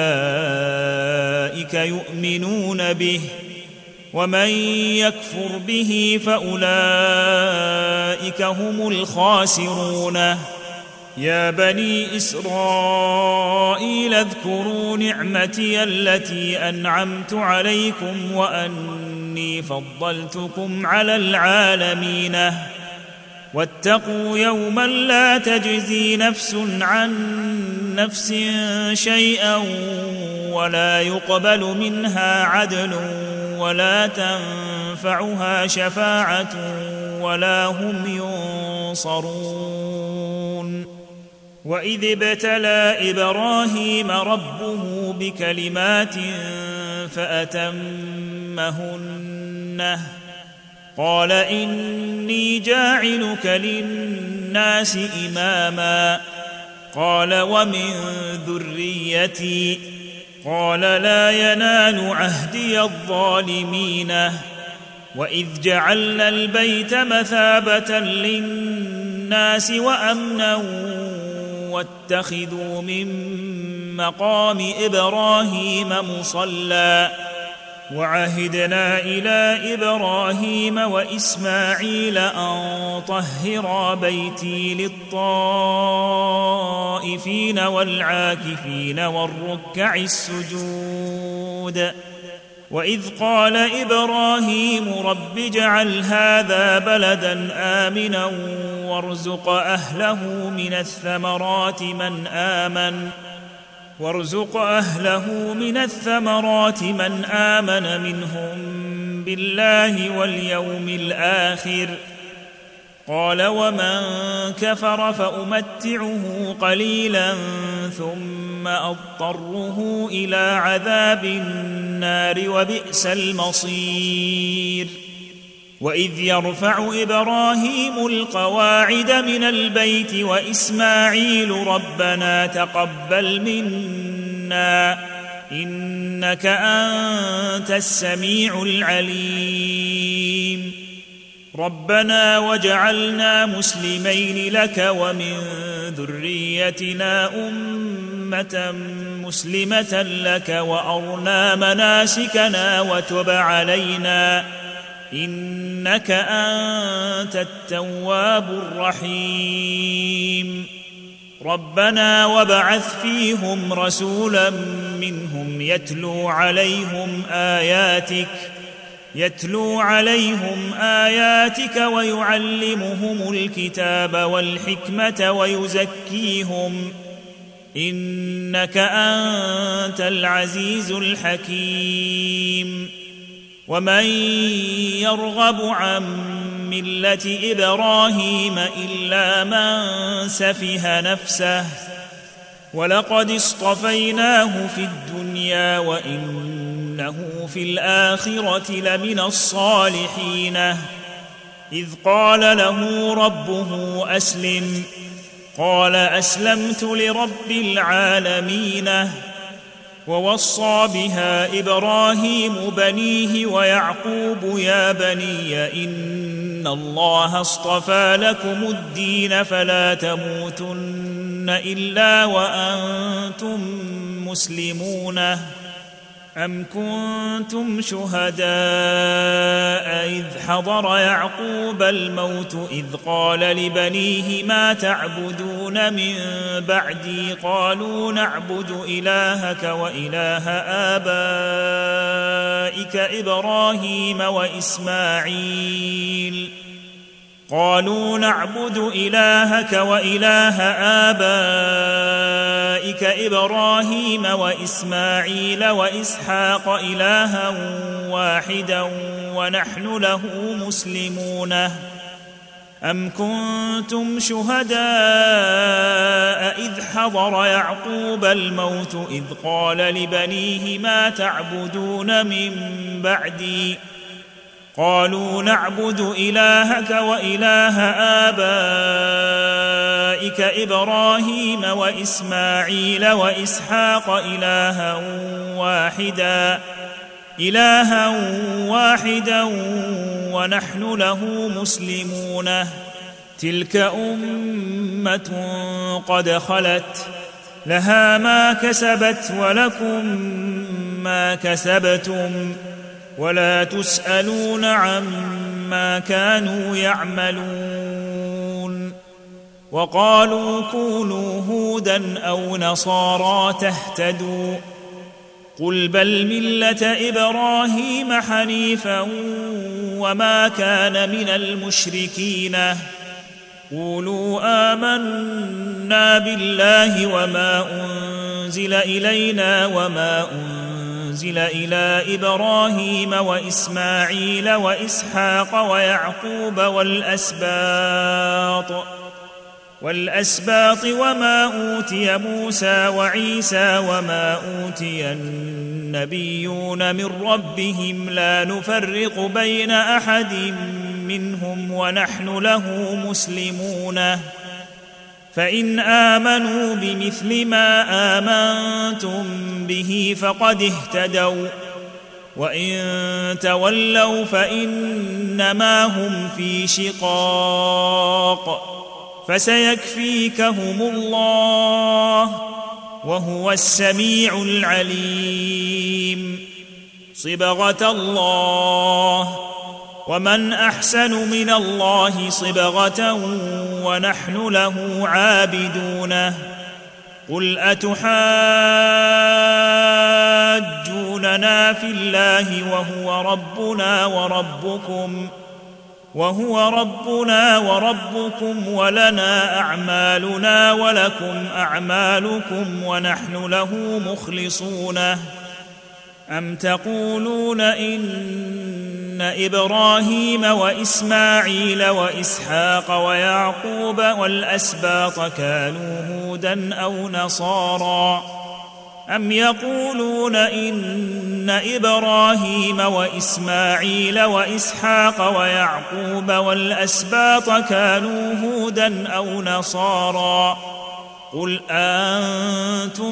أولئك يؤمنون به ومن يكفر به فأولئك هم الخاسرون. يا بني إسرائيل اذكروا نعمتي التي أنعمت عليكم وأني فضلتكم على العالمين. واتقوا يوما لا تجزي نفس عن نفس شيئا ولا يقبل منها عدل ولا تنفعها شفاعة ولا هم ينصرون. وإذ ابتلى إبراهيم ربه بكلمات فأتمهن قال إني جاعلك للناس إماما قال ومن ذريتي قال لا ينال عهدي الظالمين. وإذ جعلنا البيت مثابة للناس وأمنا واتخذوا من مقام إبراهيم مصلى وعهدنا إلى إبراهيم وإسماعيل أن طهرا بيتي للطائفين والعاكفين والركع السجود. وإذ قال إبراهيم رب اجعل هذا بلدا آمنا وارزق أهله من الثمرات من آمن منهم بالله واليوم الآخر قال ومن كفر فأمتعه قليلا ثم أضطره إلى عذاب النار وبئس المصير. وإذ يرفع إبراهيم القواعد من البيت وإسماعيل ربنا تقبل منا إنك أنت السميع العليم. ربنا وجعلنا مسلمين لك ومن ذريتنا أمة مسلمة لك وأرنا مناسكنا وتب علينا إنك أنت التواب الرحيم. ربنا وابعث فيهم رسولا منهم يتلو عليهم آياتك ويعلمهم الكتاب والحكمة ويزكيهم إنك أنت العزيز الحكيم. ومن يرغب عن ملة إبراهيم إلا من سفه نفسه ولقد اصطفيناه في الدنيا وإنه في الآخرة لمن الصالحين. إذ قال له ربه أسلم قال أسلمت لرب العالمين. ووصى بها إبراهيم بنيه ويعقوب يا بني إن الله اصطفى لكم الدين فلا تموتن إلا وأنتم مسلمون. أم كنتم شهداء إذ حضر يعقوب الموت إذ قال لبنيه ما تعبدون من بعدي قالوا نعبد إلهك وإله آبائك إبراهيم وإسماعيل وإسحاق إلها واحدا ونحن له مسلمون. أم كنتم شهداء إذ حضر يعقوب الموت إذ قال لبنيه ما تعبدون من بعدي قالوا نعبد إلهك وإله آبائك إبراهيم وإسماعيل وإسحاق إلها واحدا ونحن له مسلمون. تلك أمة قد خلت لها ما كسبت ولكم ما كسبتم ولا تسألون عما كانوا يعملون. وقالوا كونوا هودا أو نصارى تهتدوا قل بل ملة إبراهيم حنيفا وما كان من المشركين. قولوا آمنا بالله وما أنزل إلينا وما أنزل إلى إبراهيم وإسماعيل وإسحاق ويعقوب والأسباط وما أوتي موسى وعيسى وما أوتي النبيون من ربهم لا نفرق بين أحد منهم ونحن له مسلمون. فإن آمنوا بمثل ما آمنتم به فقد اهتدوا وإن تولوا فإنما هم في شقاق فسيكفيكهم الله وهو السميع العليم. صبغة الله ومن أحسن من الله صبغة ونحن له عابدون. قل أتحاجوننا في الله وهو ربنا وربكم ولنا أعمالنا ولكم أعمالكم ونحن له مخلصون. أم تقولون إن إبراهيم وإسماعيل وإسحاق ويعقوب والأسباط كانوا هودا أو نصارى أم يقولون إن إبراهيم وإسماعيل وإسحاق ويعقوب والأسباط كانوا هودا أو نصارى قل أأنتم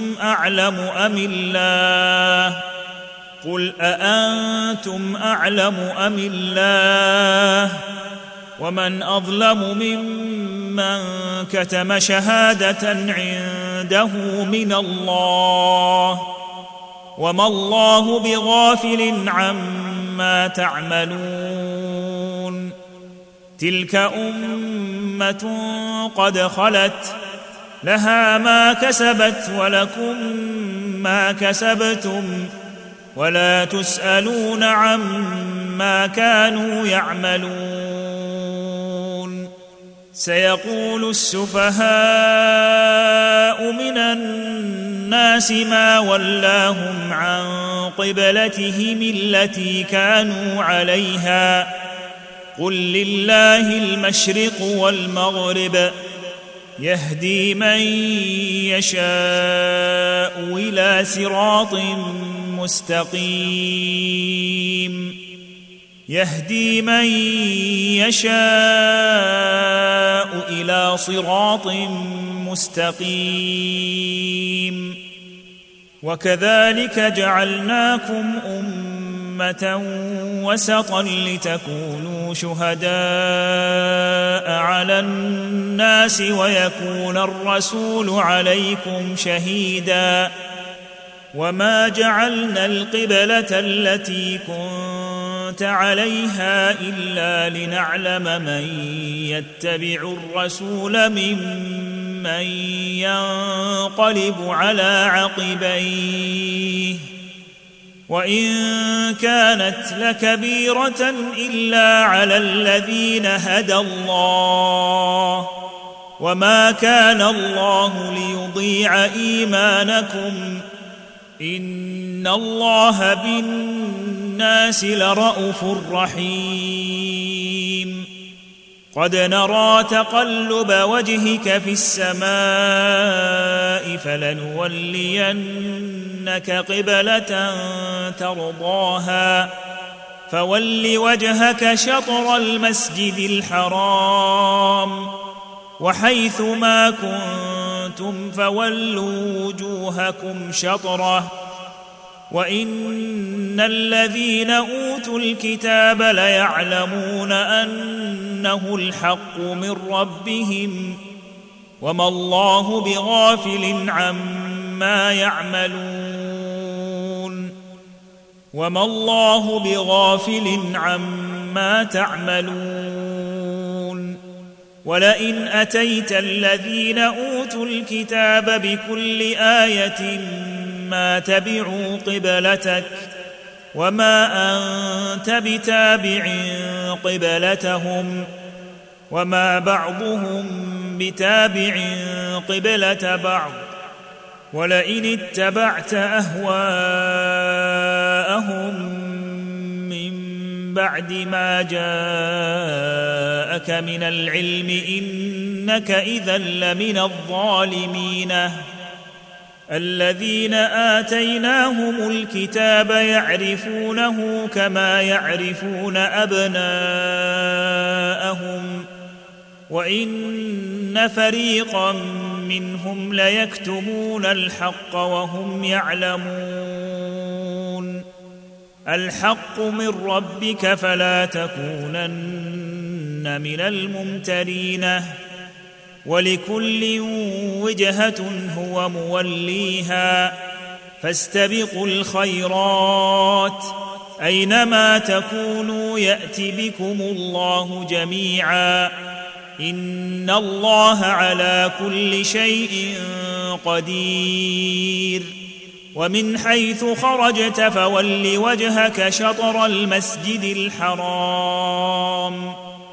أعلم أم الله ومن أظلم ممن كتم شهادة عنده من الله وما الله بغافل عما تعملون. تلك أمة قد خلت لها ما كسبت ولكم ما كسبتم ولا تسألون عما كانوا يعملون. سيقول السفهاء من الناس ما ولاهم عن قبلتهم التي كانوا عليها قل لله المشرق والمغرب يهدي من يشاء إلى صراط مستقيم. يهدي من يشاء إلى صراط مستقيم. وكذلك جعلناكم أمة وسطا لتكونوا شهداء على الناس ويكون الرسول عليكم شهيدا. وما جعلنا القبلة التي كنت عليها إلا لنعلم من يتبع الرسول ممن ينقلب على عقبيه، وإن كانت لكبيرة إلا على الذين هدى الله، وما كان الله ليضيع إيمانكم، إن الله بالناس لرءوف رحيم. قد نرى تقلب وجهك في السماء فلنولينك قبلة ترضاها، فول وجهك شطر المسجد الحرام، وحيث ما كنتم فولوا وجوهكم شطره، وإن الذين أوتوا الكتاب ليعلمون أنه الحق من ربهم، وما الله بغافل عما تعملون. ولئن أتيت الذين أوتوا الكتاب بكل آية ما تبعوا قبلتك، وما أنت بتابع قبلتهم، وما بعضهم بتابع قبلة بعض. ولئن اتبعت أهواءهم من بعد ما جاءك من العلم إنك إذا لمن الظالمين. الذين آتيناهم الكتاب يعرفونه كما يعرفون أبناءهم، وإن فريقا منهم ليكتمون الحق وهم يعلمون. الحق من ربك فلا تكونن من الممترين. ولكل وجهة هو موليها، فاستبقوا الخيرات، أينما تكونوا يأت بكم الله جميعا، إن الله على كل شيء قدير. ومن حيث خرجت فول وجهك شطر المسجد الحرام،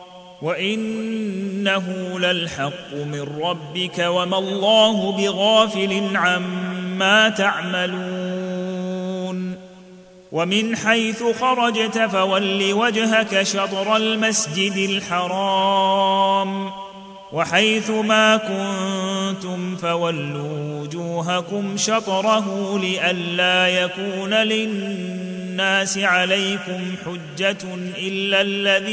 وإنه للحق من ربك وما الله بغافل عما تعملون. ومن حيث خرجت فول وجهك شطر المسجد الحرام، وحيث ما كنتم فولوا وجوهكم شطره لئلا يكون للناس عليكم حجة إلا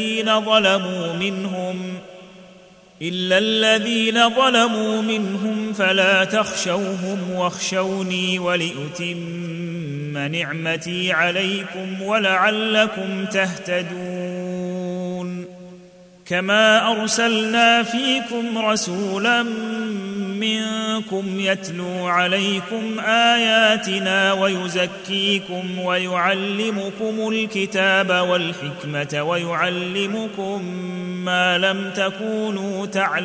الذين ظلموا منهم فلا تخشوهم واخشوني ولأتم نعمتي عليكم ولعلكم تهتدون. كما أرسلنا فيكم رسولا منكم يتلو عليكم آياتنا ويزكيكم ويعلمكم الكتاب والحكمة ويعلمكم ما لم تكونوا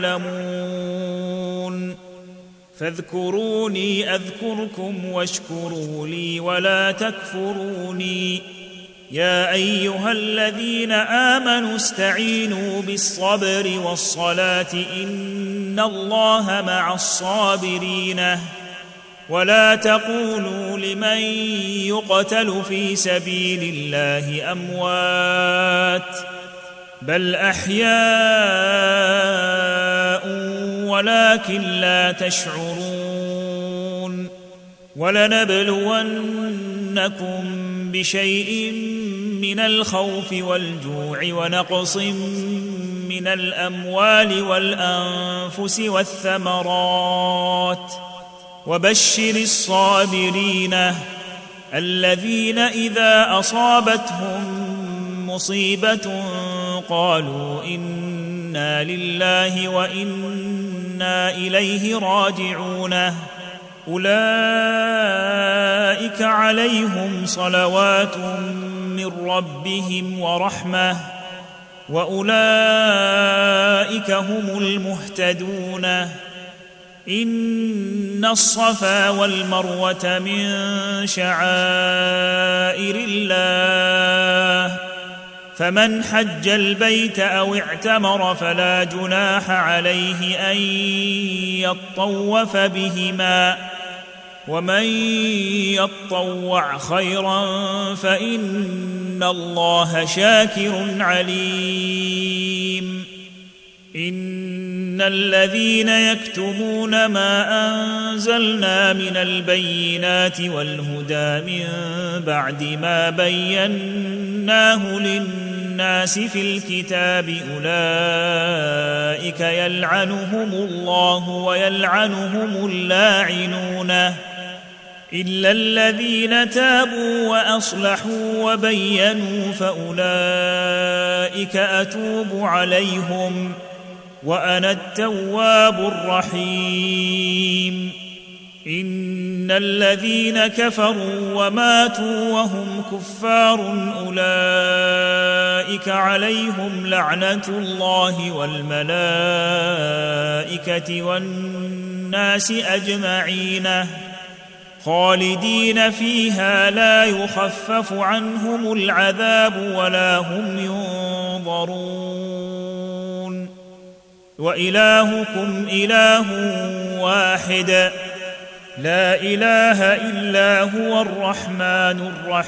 تعلمون. فاذكروني أذكركم واشكروا لي ولا تكفروني. يا أيها الذين آمنوا استعينوا بالصبر والصلاة إن الله مع الصابرين. ولا تقولوا لمن يقتل في سبيل الله أموات، بل أحياء ولكن لا تشعرون. ولنبلونكم بشيء من الخوف والجوع ونقص من الأموال والأنفس والثمرات وبشر الصابرين الذين إذا أصابتهم مصيبة قالوا إنا لله وإنا إليه راجعون أولئك عليهم صلوات من ربهم ورحمة وأولئك هم المهتدون إن الصفا والمروة من شعائر الله فمن حج البيت أو اعتمر فلا جناح عليه أن يطوف بهما ومن يطوع خيرا فإن الله شاكر عليم إن الذين يكتمون ما أنزلنا من البينات والهدى من بعد ما بيناه للناس في الكتاب أولئك يلعنهم الله ويلعنهم اللاعنون إلا الذين تابوا وأصلحوا وبينوا فأولئك أتوب عليهم وأنا التواب الرحيم إن الذين كفروا وماتوا وهم كفار أولئك عليهم لعنة الله والملائكة والناس أجمعين خالدين فيها لا يخفف عنهم العذاب ولا هم ينظرون وإلهكم إله واحد لا إله إلا هو الرحمن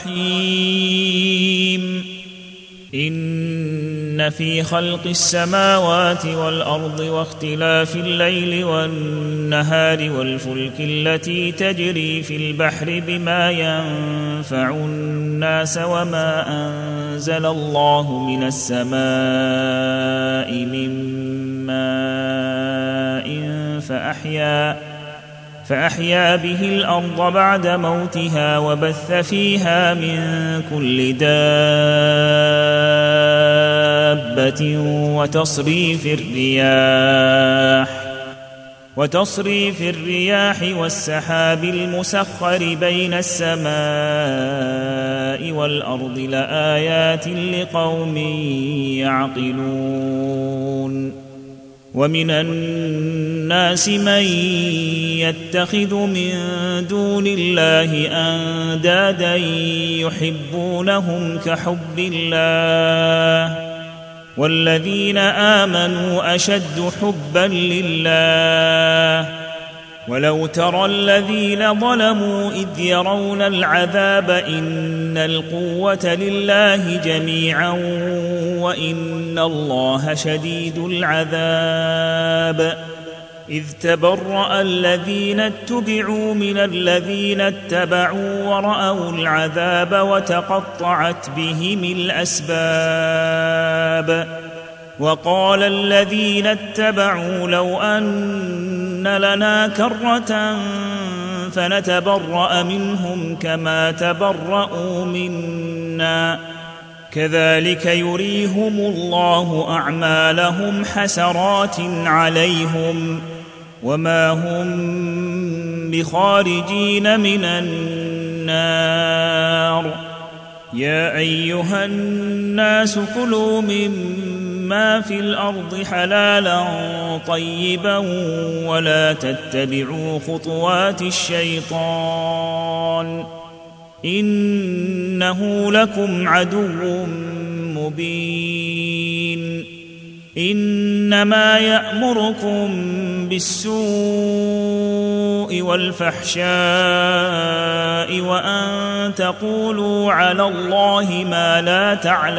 الرحيم إن في خلق السماوات والأرض واختلاف الليل والنهار والفلك التي تجري في البحر بما ينفع الناس وما أنزل الله من السماء من ماء فأحيا به الأرض بعد موتها وبث فيها من كل دابة وتصريف الرياح والسحاب المسخر بين السماء والأرض لآيات لقوم يعقلون ومن الناس من يتخذ من دون الله أندادا يحبونهم كحب الله والذين آمنوا أشد حبا لله ولو ترى الذين ظلموا إذ يرون العذاب إن القوة لله جميعا وإن الله شديد العذاب إذ تبرأ الذين اتبعوا من الذين اتبعوا ورأوا العذاب وتقطعت بهم الأسباب وقال الذين اتبعوا لو أن لنا كرة فنتبرأ منهم كما تبرأوا منا كذلك يريهم الله أعمالهم حسرات عليهم وما هم بخارجين من النار يا أيها الناس كلوا مما في الأرض حلالا طيبا ولا تتبعوا خطوات الشيطان إنه لكم عدو مبين إنما يأمركم بالسوء والفحشاء وأن تقولوا على الله ما لا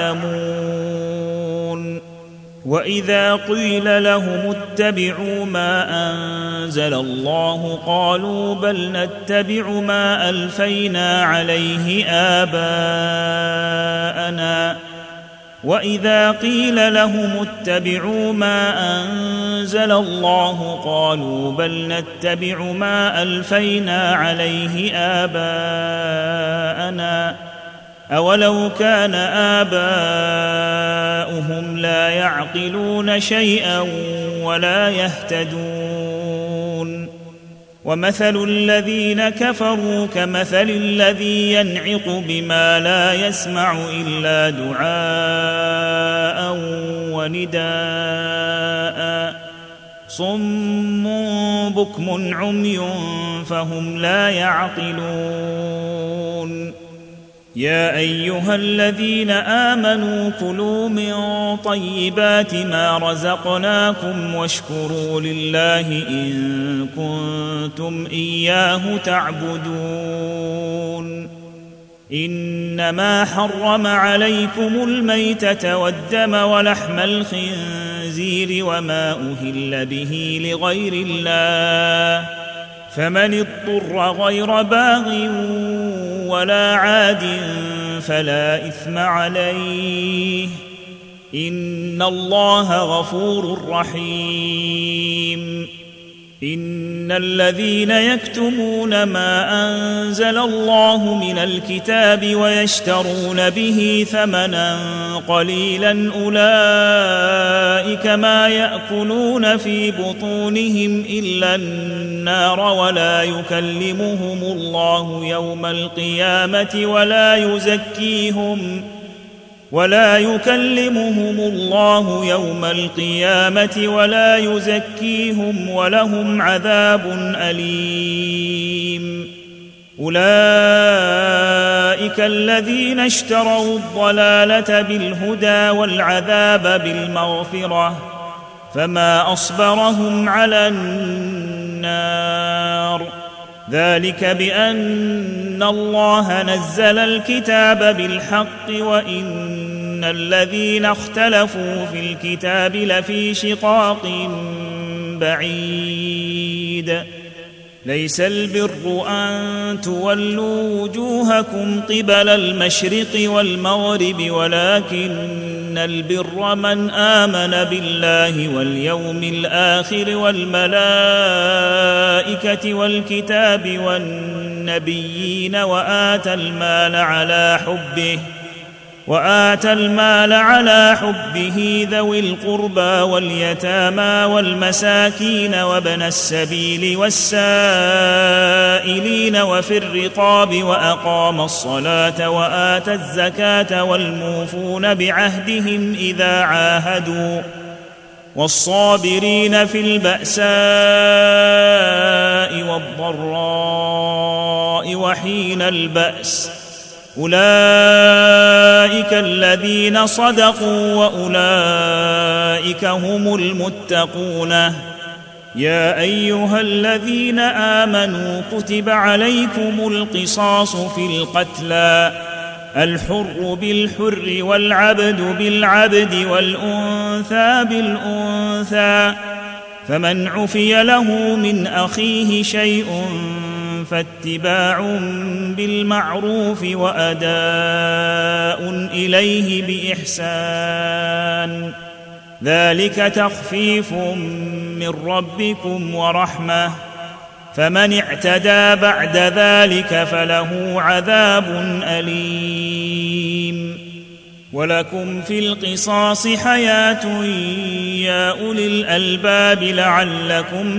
تعلمون وإذا قيل لهم اتبعوا ما أنزل الله قالوا بل نتبع ما ألفينا عليه آباءنا آباءنا وإذا قيل لهم اتبعوا ما أنزل الله قالوا بل نتبع ما ألفينا عليه آباءنا أولو كان آباؤهم لا يعقلون شيئا ولا يهتدون ومثل الذين كفروا كمثل الذي ينعق بما لا يسمع إلا دعاء ونداء صم بكم عمي فهم لا يعقلون يا أيها الذين آمنوا كلوا من طيبات ما رزقناكم واشكروا لله إن كنتم إياه تعبدون إنما حرم عليكم الميتة والدم ولحم الخنزير وما أهل به لغير الله فمن اضطر غير باغ ولا عاد فلا إثم عليه إن الله غفور رحيم إن الذين يكتمون ما أنزل الله من الكتاب ويشترون به ثمنا قليلا أولئك ما يأكلون في بطونهم إلا النار ولا يكلمهم الله يوم القيامة ولا يزكيهم ولهم عذاب أليم أولئك الذين اشتروا الضلالة بالهدى والعذاب بالمغفرة فما أصبرهم على النار ذلك بأن الله نزل الكتاب بالحق وإن الذين اختلفوا في الكتاب لفي شقاق بعيد ليس البر أن تولوا وجوهكم قبل المشرق والمغرب ولكن البر من آمن بالله واليوم الآخر والملائكة والكتاب والنبيين وآتى المال على حبه ذوي القربى واليتامى والمساكين وابن السبيل والسائلين وفي الرقاب وأقام الصلاة وآتى الزكاة والموفون بعهدهم إذا عاهدوا والصابرين في البأساء والضراء وحين البأس أولئك الذين صدقوا وأولئك هم المتقون يا أيها الذين آمنوا كتب عليكم القصاص في القتلى الحر بالحر والعبد بالعبد والأنثى بالأنثى فمن عفي له من أخيه شيء فاتباع بالمعروف وأداء إليه بإحسان ذلك تخفيف من ربكم ورحمة فمن اعتدى بعد ذلك فله عذاب أليم ولكم في القصاص حياة يا أولي الألباب لعلكم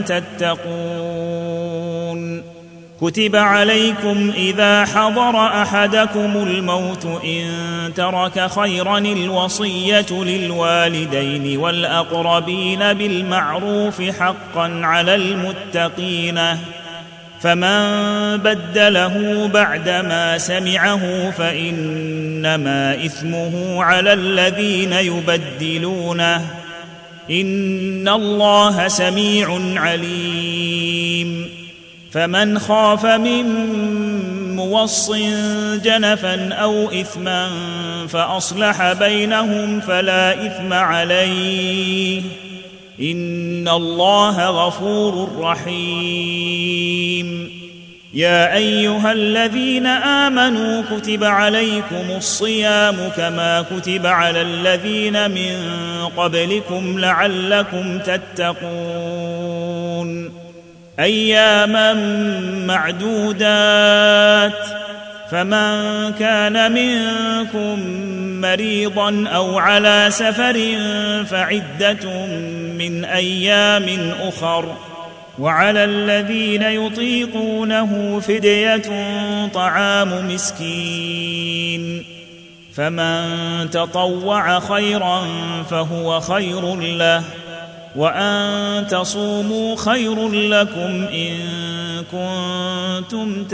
تتقون كتب عليكم إذا حضر أحدكم الموت إن ترك خيرا الوصية للوالدين والأقربين بالمعروف حقا على المتقين فمن بدله بعدما سمعه فإنما إثمه على الذين يبدلونه إن الله سميع عليم فمن خاف من موص جنفا أو إثما فأصلح بينهم فلا إثم عليه إن الله غفور رحيم يا أيها الذين آمنوا كتب عليكم الصيام كما كتب على الذين من قبلكم لعلكم تتقون أياما معدودات فمن كان منكم مريضا أو على سفر فعدة من أيام أخر وعلى الذين يطيقونه فدية طعام مسكين فمن تطوع خيرا فهو خير له وأن تصوموا خير لكم إن كنتم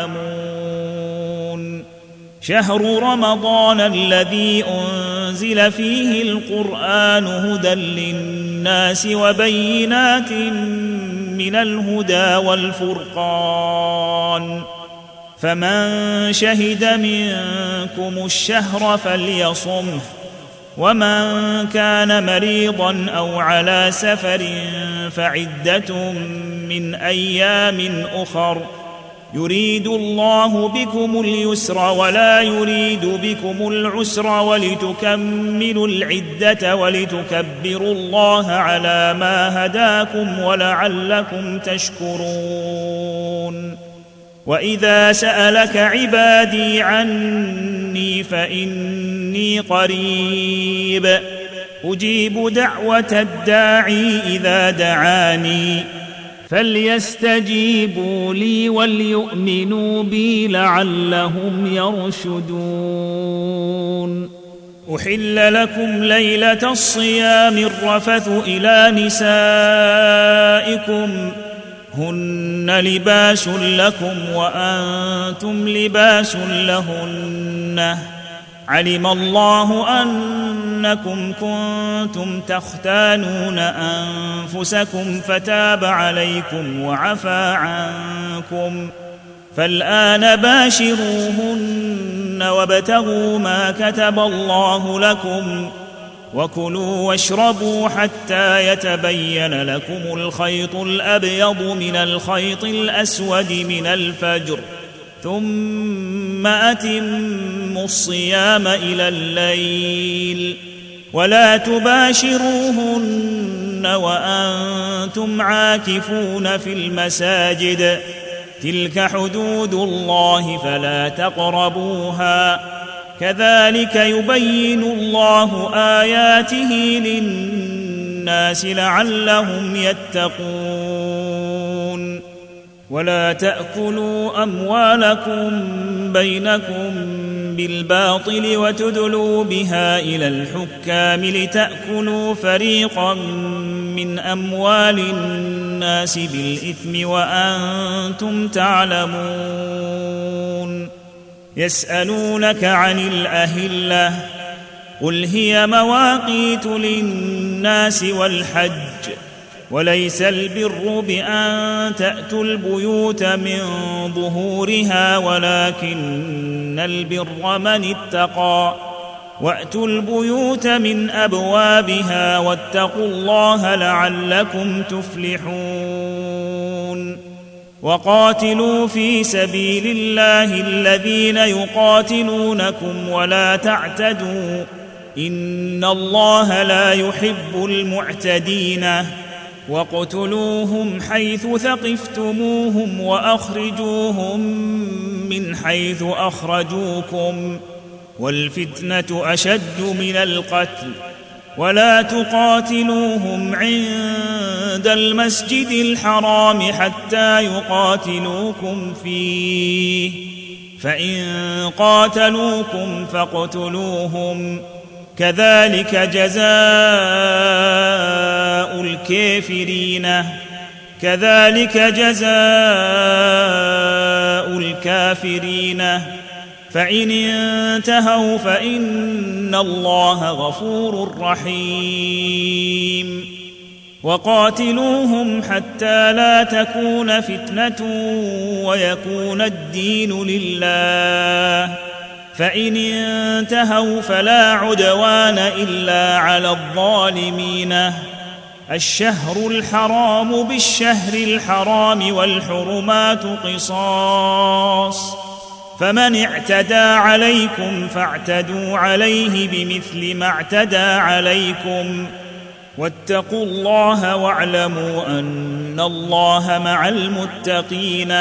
تعلمون شهر رمضان الذي أنزل فيه القرآن هدى للناس وبينات من الهدى والفرقان فمن شهد منكم الشهر فليصمه ومن كان مريضا أو على سفر فعدة من أيام أخر يريد الله بكم اليسر ولا يريد بكم العسر ولتكملوا العدة ولتكبروا الله على ما هداكم ولعلكم تشكرون وإذا سألك عبادي عني فإني قريب أجيب دعوة الداعي إذا دعاني فليستجيبوا لي وليؤمنوا بي لعلهم يرشدون أحل لكم ليلة الصيام الرفث إلى نسائكم هن لباس لكم وأنتم لباس لهن علم الله أنكم كنتم تختانون أنفسكم فتاب عليكم وعفى عنكم فالآن باشروهن وابتغوا ما كتب الله لكم وكلوا واشربوا حتى يتبين لكم الخيط الأبيض من الخيط الأسود من الفجر ثم أتموا الصيام إلى الليل ولا تباشروهن وأنتم عاكفون في المساجد تلك حدود الله فلا تقربوها كذلك يبين الله آياته للناس لعلهم يتقون ولا تأكلوا أموالكم بينكم بالباطل وتدلوا بها إلى الحكام لتأكلوا فريقا من أموال الناس بالإثم وأنتم تعلمون يسألونك عن الأهلة قل هي مواقيت للناس والحج وليس البر بأن تأتوا البيوت من ظهورها ولكن البر من اتقى وأتوا البيوت من أبوابها واتقوا الله لعلكم تفلحون وقاتلوا في سبيل الله الذين يقاتلونكم ولا تعتدوا إن الله لا يحب المعتدين واقتلوهم حيث ثقفتموهم وأخرجوهم من حيث أخرجوكم والفتنة أشد من القتل ولا تقاتلوهم عند المسجد الحرام حتى يقاتلوكم فيه فإن قاتلوكم فاقتلوهم كذلك جزاء الكافرين فإن انتهوا فإن الله غفور رحيم وقاتلوهم حتى لا تكون فتنة ويكون الدين لله فإن انتهوا فلا عدوان إلا على الظالمين الشهر الحرام بالشهر الحرام والحرمات قصاص، فمن اعتدى عليكم فاعتدوا عليه بمثل ما اعتدى عليكم، واتقوا الله واعلموا أن الله مع المتقين.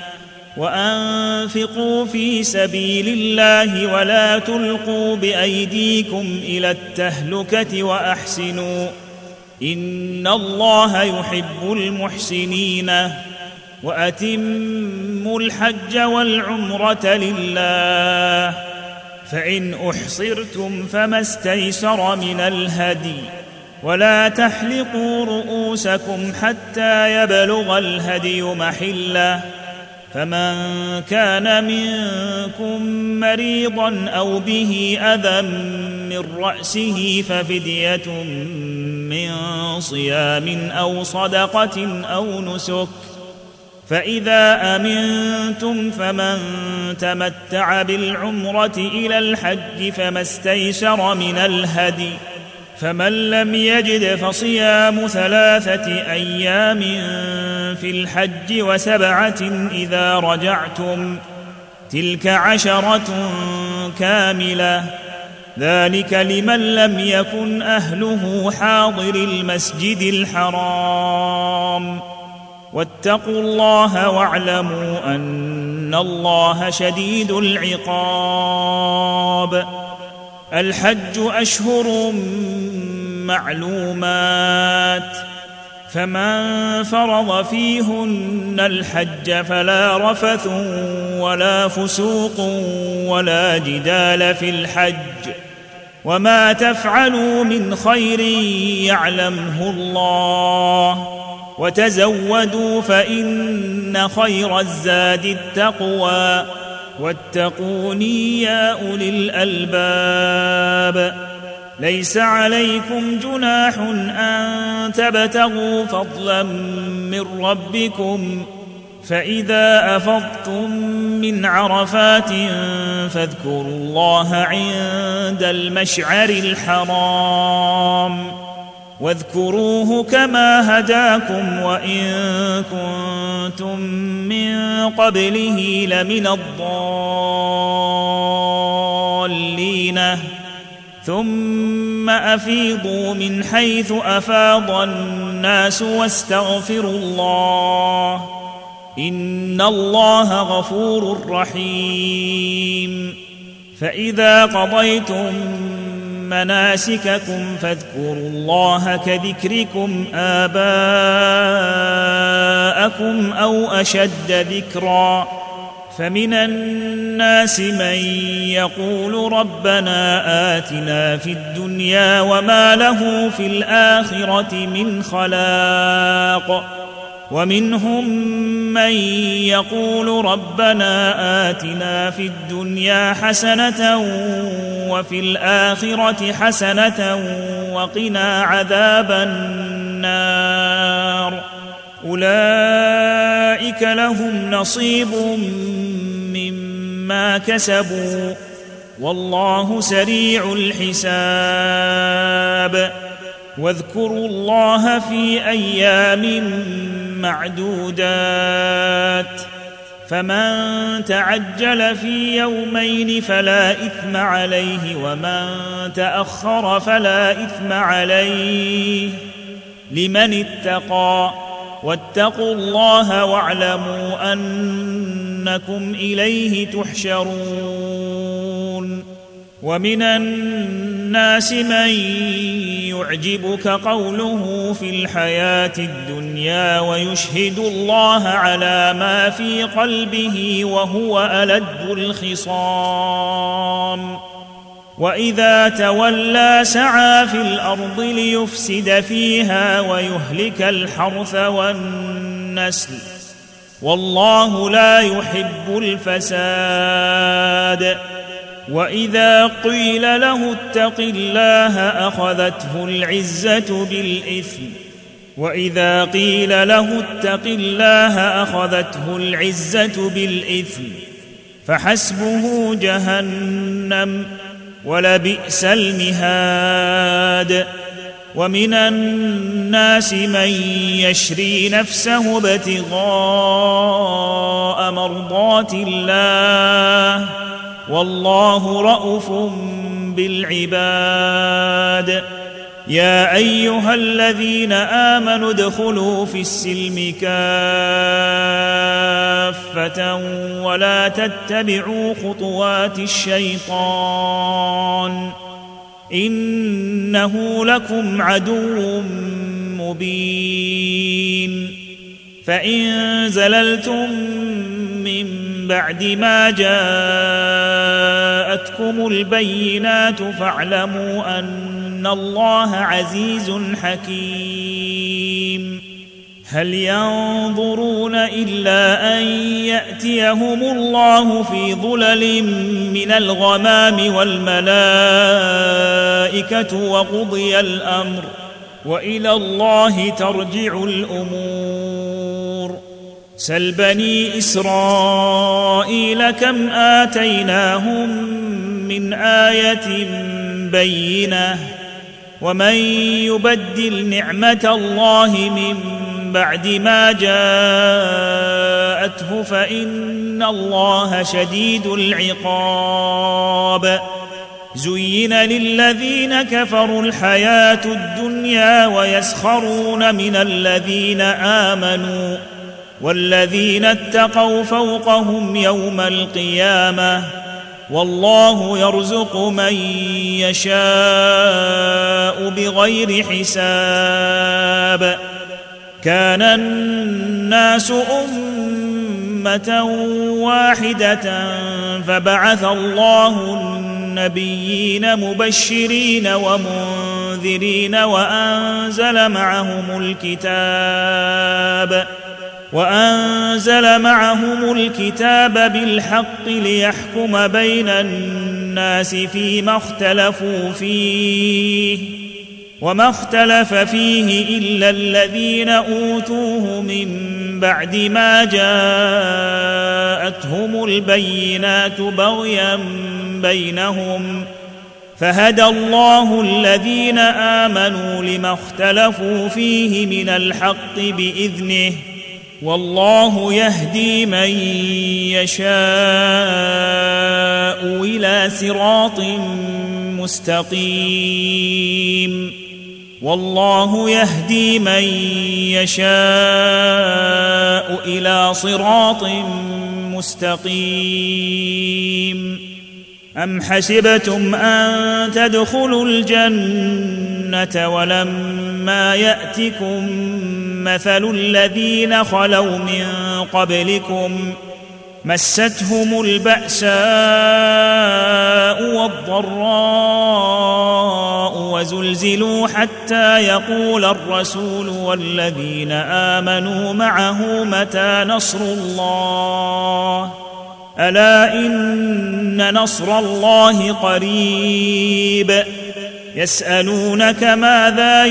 وأنفقوا في سبيل الله ولا تلقوا بأيديكم إلى التهلكة وأحسنوا إن الله يحب المحسنين. وأتموا الحج والعمرة لله، فإن أحصرتم فما استيسر من الهدي، ولا تحلقوا رؤوسكم حتى يبلغ الهدي محله، فمن كان منكم مريضا أو به أذى من رأسه ففدية من صيام أو صدقة أو نسك، فإذا أمنتم فمن تمتع بالعمرة إلى الحج فما استيسر من الهدي، فمن لم يجد فصيام 3 أيام في الحج و7 إذا رجعتم، تلك 10 كاملة، ذلك لمن لم يكن أهله حاضر المسجد الحرام. واتقوا الله واعلموا أن الله شديد العقاب. الحج أشهر معلومات، فمن فرض فيهن الحج فلا رفث ولا فسوق ولا جدال في الحج، وما تفعلوا من خير يعلمه الله، وتزودوا فإن خير الزاد التقوى، واتقوني يا أولي الألباب. ليس عليكم جناح أن تبتغوا فضلا من ربكم، فإذا أفضتم من عرفات فاذكروا الله عند المشعر الحرام، واذكروه كما هداكم وإن كنتم من قبله لمن الضالين. ثم أفيضوا من حيث أفاض الناس واستغفروا الله إن الله غفور رحيم. فإذا قضيتم مناسككم فاذكروا الله كذكركم آباءكم أو أشد ذكرا، فمن الناس من يقول ربنا آتنا في الدنيا وما له في الآخرة من خلاق، ومنهم من يقول ربنا آتنا في الدنيا حسنة وفي الآخرة حسنة وقنا عذاب النار. أولئك لهم نصيب مما كسبوا والله سريع الحساب. واذكروا الله في أيام معدودات، فمن تعجل في يومين فلا إثم عليه، ومن تأخر فلا إثم عليه لمن اتقى. واتقوا الله واعلموا أنكم إليه تحشرون. ومن الناس من يعجبك قوله في الحياة الدنيا ويشهد الله على ما في قلبه وهو ألد الخصام، وإذا تولى سعى في الأرض ليفسد فيها ويهلك الحرث والنسل، والله لا يحب الفساد. وإذا قيل له اتق الله أخذته العزة بالإثم، وإذا قيل له اتق الله أخذته العزة بالإثم، فحسبه جهنم ولبئس المهاد. ومن الناس من يشري نفسه ابتغاء مرضات الله والله رءوف بالعباد. يا أيها الذين آمنوا ادخلوا في السلم كافة ولا تتبعوا خطوات الشيطان إنه لكم عدو مبين. فإن زللتم من بعد ما جاءتكم البينات فاعلموا أن الله عزيز حكيم. هل ينظرون إلا أن يأتيهم الله في ظلل من الغمام والملائكة وقضي الأمر وإلى الله ترجع الأمور. سل بني إسرائيل كم آتيناهم من آية بينة ومن يبدل نعمة الله من بعد ما جاءته فإن الله شديد العقاب. زين للذين كفروا الحياة الدنيا ويسخرون من الذين آمنوا والذين اتقوا فوقهم يوم القيامة والله يرزق من يشاء بغير حساب. كان الناس أمة واحدة فبعث الله النبيين مبشرين ومنذرين وأنزل معهم الكتاب بالحق ليحكم بين الناس فيما اختلفوا فيه وما اختلف فيه إلا الذين أوتوه من بعد ما جاءتهم البينات بغيا بينهم فهدى الله الذين آمنوا لما اختلفوا فيه من الحق بإذنه والله يهدي من يشاء إلى صراط مستقيم. والله يهدي من يشاء إلى صراط مستقيم. أم حسبتم أن تدخلوا الجنة ولما يأتكم مثل الذين خلوا من قبلكم مستهم البأساء والضراء وزلزلوا حتى يقول الرسول والذين آمنوا معه متى نصر الله ألا إن نصر الله قريب. يسألونك ماذا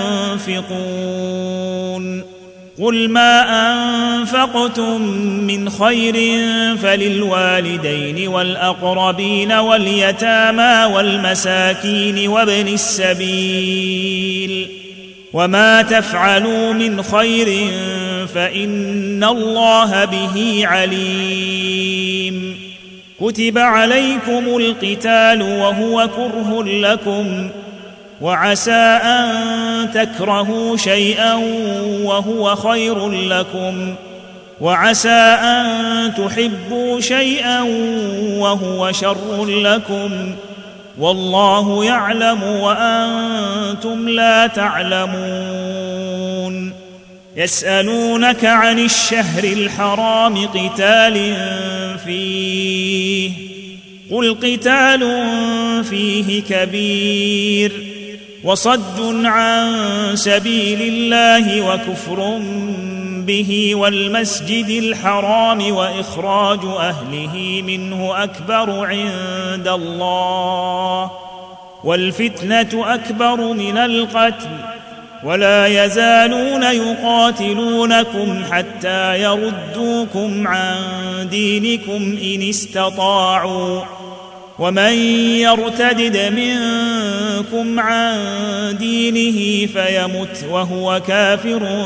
ينفقون قل ما أنفقتم من خير فللوالدين والأقربين واليتامى والمساكين وابن السبيل وما تفعلوا من خير فإن الله به عليم. كتب عليكم القتال وهو كره لكم وعسى أن تكرهوا شيئا وهو خير لكم وعسى أن تحبوا شيئا وهو شر لكم والله يعلم وأنتم لا تعلمون. يسألونك عن الشهر الحرام قتال فيه قل قتال فيه كبير وصد عن سبيل الله وكفر به والمسجد الحرام وإخراج أهله منه أكبر عند الله والفتنة أكبر من القتل ولا يزالون يقاتلونكم حتى يردوكم عن دينكم إن استطاعوا ومن يرتدد منكم عن دينه فيمت وهو كافر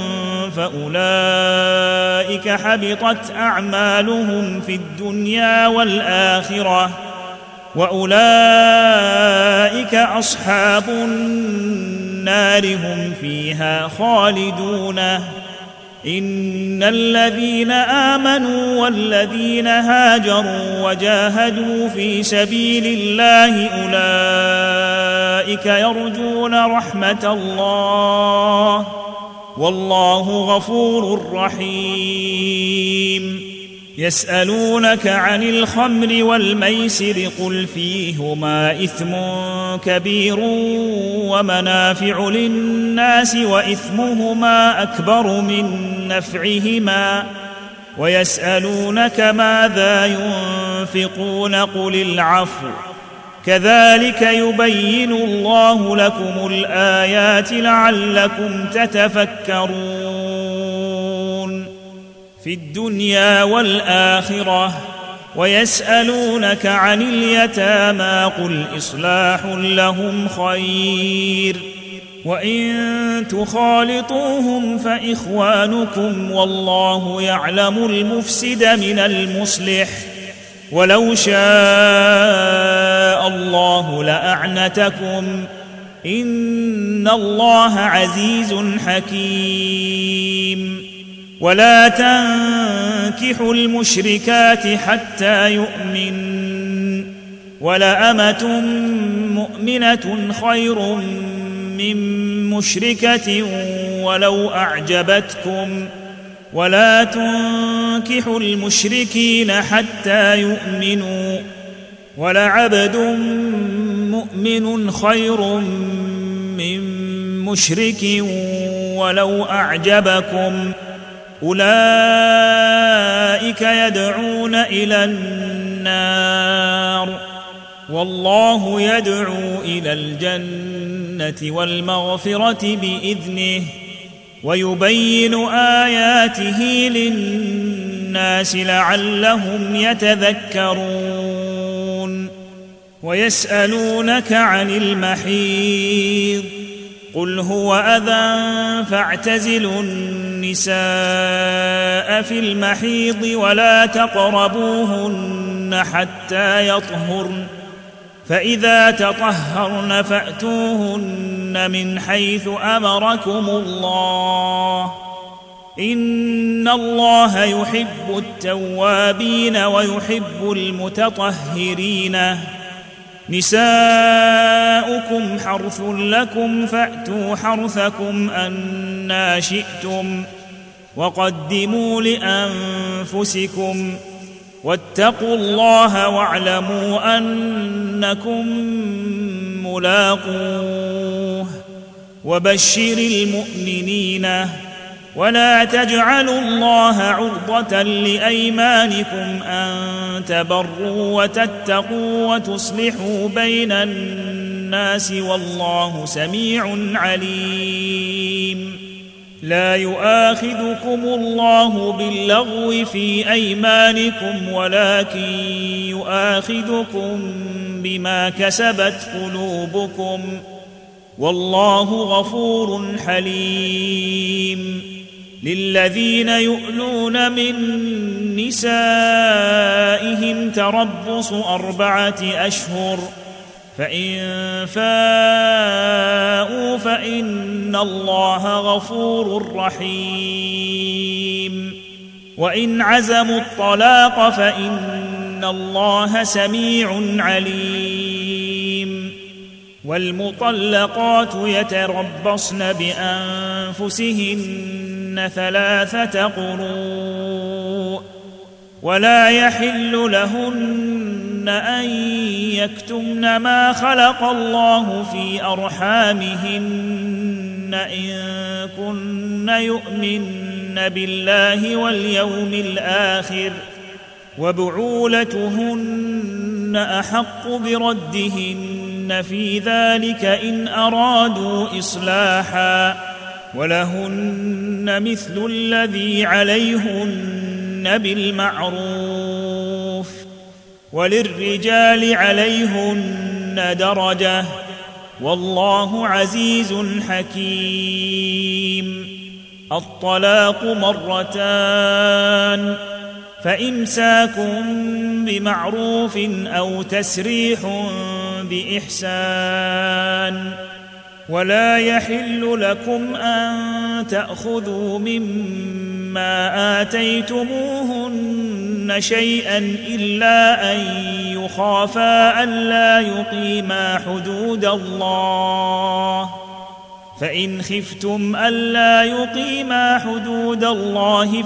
فأولئك حبطت أعمالهم في الدنيا والآخرة وأولئك أصحاب النار هم فيها خالدون. إن الذين آمنوا والذين هاجروا وجاهدوا في سبيل الله أولئك يرجون رحمة الله والله غفور رحيم. يسألونك عن الخمر والميسر قل فيهما إثم كبير ومنافع للناس وإثمهما أكبر من نفعهما ويسألونك ماذا ينفقون قل العفو كذلك يبين الله لكم الآيات لعلكم تتفكرون في الدنيا والآخرة. ويسألونك عن اليتامى قل إصلاح لهم خير وإن تخالطوهم فإخوانكم والله يعلم المفسد من المصلح ولو شاء الله لأعنتكم إن الله عزيز حكيم. ولا تنكحوا المشركات حتى يؤمن ولأمة مؤمنة خير من مشركة ولو أعجبتكم ولا تنكحوا المشركين حتى يؤمنوا ولعبد مؤمن خير من مشرك ولو أعجبكم أولئك يدعون إلى النار والله يدعو إلى الجنة والمغفرة بإذنه ويبين آياته للناس لعلهم يتذكرون. ويسألونك عن المحيض قل هو أذى فاعتزلوا النساء في المحيض ولا تقربوهن حتى يطهرن فإذا تطهرن فأتوهن من حيث أمركم الله إن الله يحب التوابين ويحب المتطهرين. نساؤكم حرث لكم فأتوا حرثكم أنى شئتم وقدموا لأنفسكم واتقوا الله واعلموا أنكم ملاقوه. وبشر المؤمنين ولا تجعلوا الله عرضة لأيمانكم أن تبروا وتتقوا وتصلحوا بين الناس والله سميع عليم. لا يؤاخذكم الله باللغو في أيمانكم ولكن يؤاخذكم بما كسبت قلوبكم والله غفور حليم. للذين يؤلون من نسائهم تربص 4 أشهر فإن فاءوا فإن الله غفور رحيم. وإن عزموا الطلاق فإن الله سميع عليم. والمطلقات يتربصن بأنفسهن 3 قروء ولا يحل لهن أن يكتمن ما خلق الله في أرحامهن إن كن يؤمن بالله واليوم الآخر وبعولتهن أحق بردهن في ذلك إن أرادوا إصلاحا ولهن مثل الذي عليهن بالمعروف وللرجال عليهن درجة والله عزيز حكيم. الطلاق مرتان فإمساك بمعروف أو تسريح بإحسان. ولا يحل لكم أن تأخذوا مما آتيتموهن شيئا إلا أن يخافا ألا يقيما حدود الله، فإن خفتم ألا يقيما حدود الله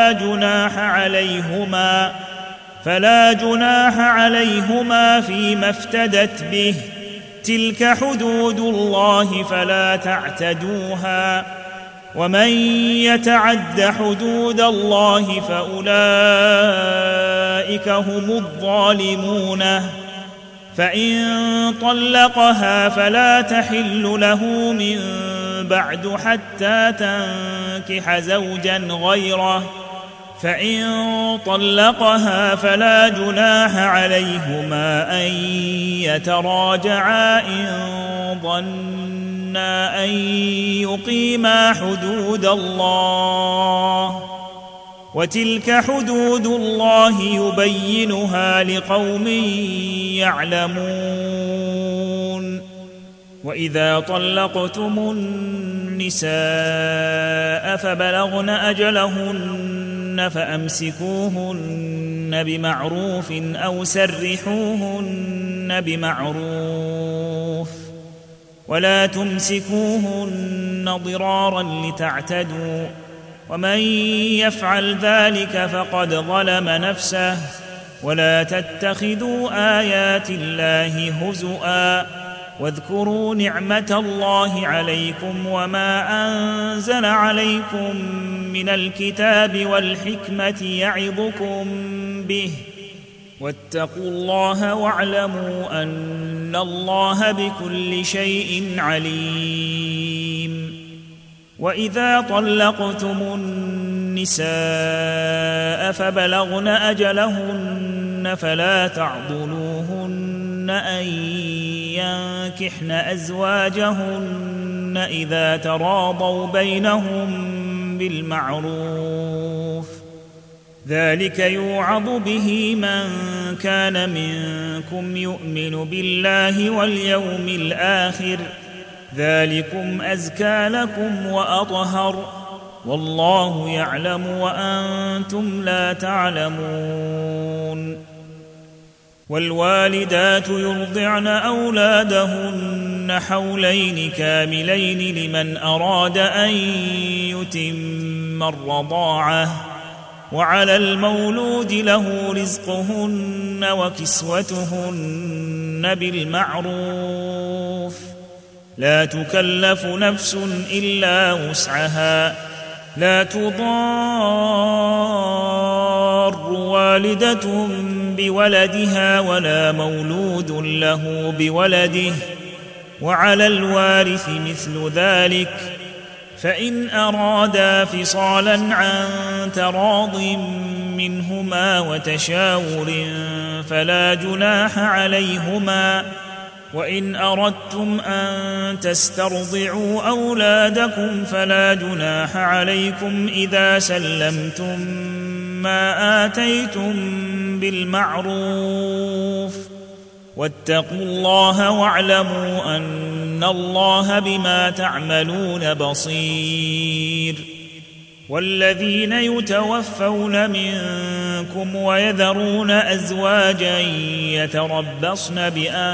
فلا جناح عليهما فيما افتدت به، تلك حدود الله فلا تعتدوها، ومن يتعد حدود الله فأولئك هم الظالمون. فإن طلقها فلا تحل له من بعد حتى تنكح زوجا غيره، فإن طلقها فلا جناح عليهما أن يتراجعا إن ظنا أن يقيما حدود الله، وتلك حدود الله يبينها لقوم يعلمون. وإذا طلقتم النساء فبلغن أجلهن فأمسكوهن بمعروف أو سرحوهن بمعروف، ولا تمسكوهن ضرارا لتعتدوا، ومن يفعل ذلك فقد ظلم نفسه. ولا تتخذوا آيات الله هزؤا، واذكروا نعمة الله عليكم وما أنزل عليكم من الكتاب والحكمة يعظكم به، واتقوا الله واعلموا أن الله بكل شيء عليم. وإذا طلقتم النساء فبلغن أجلهن فلا تعضلوهن أن ينكحن أزواجهن إذا تراضوا بينهم بالمعروف، ذلك يوعظ به من كان منكم يؤمن بالله واليوم الآخر، ذلكم أزكى لكم وأطهر، والله يعلم وأنتم لا تعلمون. والوالدات يرضعن أولادهن حولين كاملين لمن أراد أن يتم الرضاعة، وعلى المولود له رزقهن وكسوتهن بالمعروف، لا تكلف نفس إلا وسعها، لا تضار والدة بولدها ولا مولود له بولده، وعلى الوارث مثل ذلك، فإن أرادا فصالا عن تراض منهما وتشاور فلا جناح عليهما. وإن أردتم أن تسترضعوا أولادكم فلا جناح عليكم إذا سلمتم ما آتيتم بالمعروف، واتقوا الله واعلموا أن الله بما تعملون بصير. والذين يتوفون منكم ويذرون أزواجا يتربصن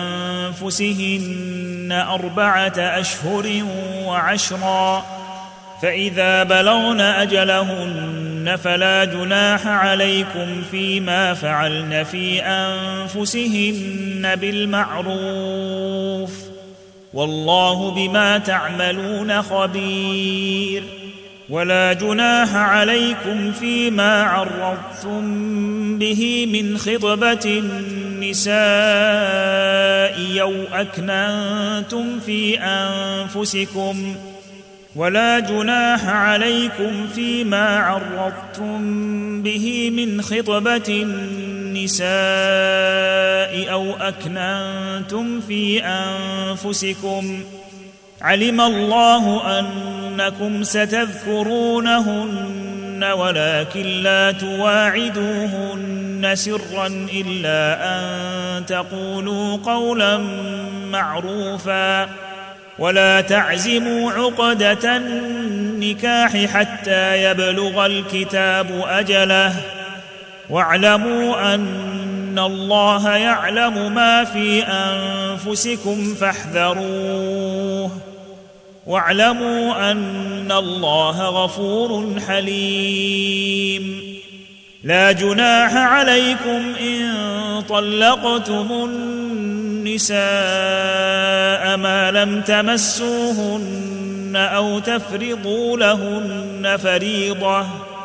بأنفسهن 4 أشهر وعشرا، فإذا بلغن أجلهن فلا جناح عليكم فيما فعلن في أنفسهن بالمعروف، والله بما تعملون خبير. ولا جناح عليكم فيما عرضتم به من خطبة النساء أو أكننتم في أنفسكم، ولا جناح عليكم فيما عرضتم به من خطبة النساء أو أكننتم في أنفسكم علم الله أنكم ستذكرونهن ولكن لا تواعدوهن سرا إلا أن تقولوا قولا معروفا ولا تعزموا عقدة النكاح حتى يبلغ الكتاب أجله واعلموا أن الله يعلم ما في أنفسكم فاحذروه واعلموا أن الله غفور حليم لا جناح عليكم إن طلقتم النساء ما لم تمسوهن أو تفرضوا لهن فريضة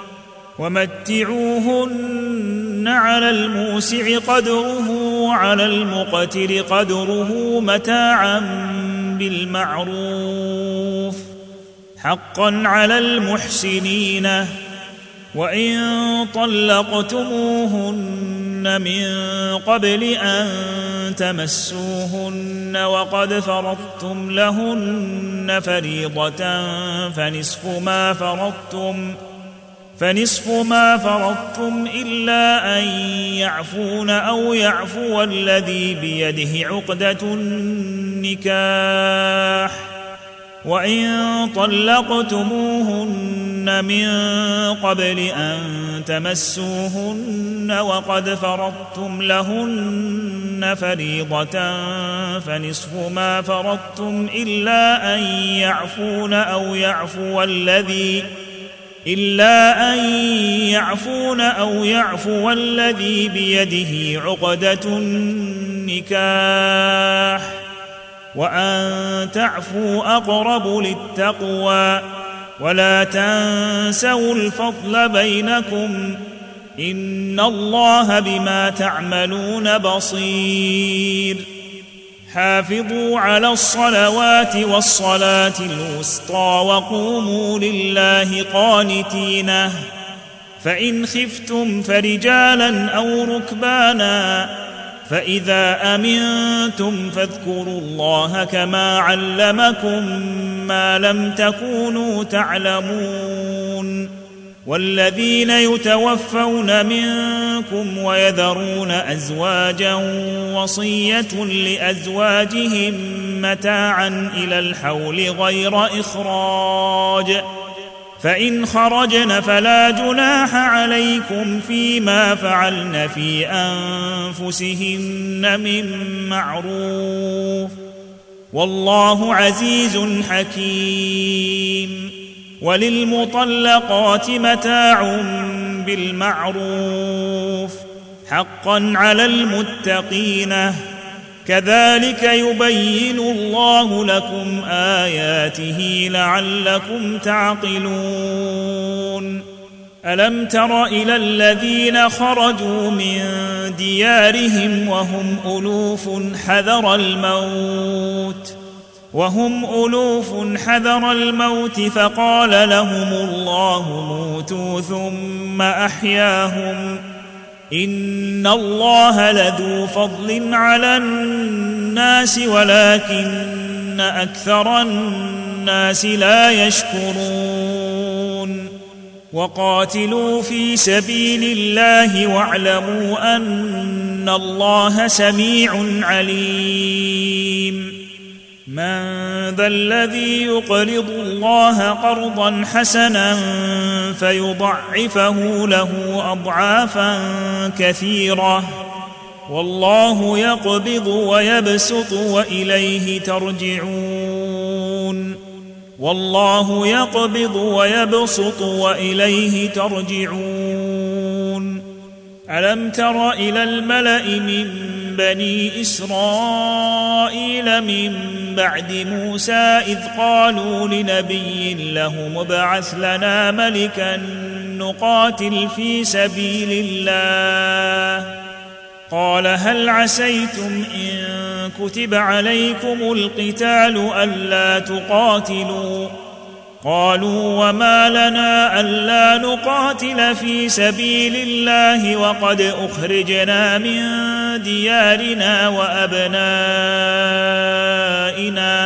ومتعوهن على الموسع قدره وعلى المقتر قدره متاعا بالمعروف حقا على المحسنين وإن طلقتموهن من قبل أن تمسوهن وقد فرضتم لهن فريضة فنصف ما فرضتم إلا أن يعفون أو يعفو الذي بيده عقدة النكاح وإن طلقتموهن من قبل أن تمسوهن وقد فرضتم لهن فريضة فنصف ما فرضتم إلا أن يعفون أو يعفو الذي بيده عقدة النكاح وأن تعفوا أقرب للتقوى ولا تنسوا الفضل بينكم إن الله بما تعملون بصير حافظوا على الصلوات والصلاة الوسطى وقوموا لله قانتين فإن خفتم فرجالا أو ركبانا فإذا أمنتم فاذكروا الله كما علمكم ما لم تكونوا تعلمون والذين يتوفون منكم ويذرون أزواجا وصية لأزواجهم متاعا إلى الحول غير إخراج فإن خرجن فلا جناح عليكم فيما فعلن في أنفسهن من معروف والله عزيز حكيم وللمطلقات متاع بالمعروف حقا على المتقين كذلك يبين الله لكم آياته لعلكم تعقلون ألم تر إلى الذين خرجوا من ديارهم وهم ألوف حذر الموت فقال لهم الله موتوا ثم أحياهم إن الله لذو فضل على الناس ولكن أكثر الناس لا يشكرون وقاتلوا في سبيل الله واعلموا أن الله سميع عليم من ذا الذي يقرض الله قرضا حسنا فيضعفه له أضعافا كثيرة والله يقبض ويبسط وإليه ترجعون ألم تر إلى الملأ من بني إسرائيل من بعد موسى إذ قالوا لنبي له ابعث لنا ملكا نقاتل في سبيل الله قال هل عسيتم إن كتب عليكم القتال ألا تقاتلوا قالوا وما لنا ألا نقاتل في سبيل الله وقد أخرجنا من ديارنا وأبنائنا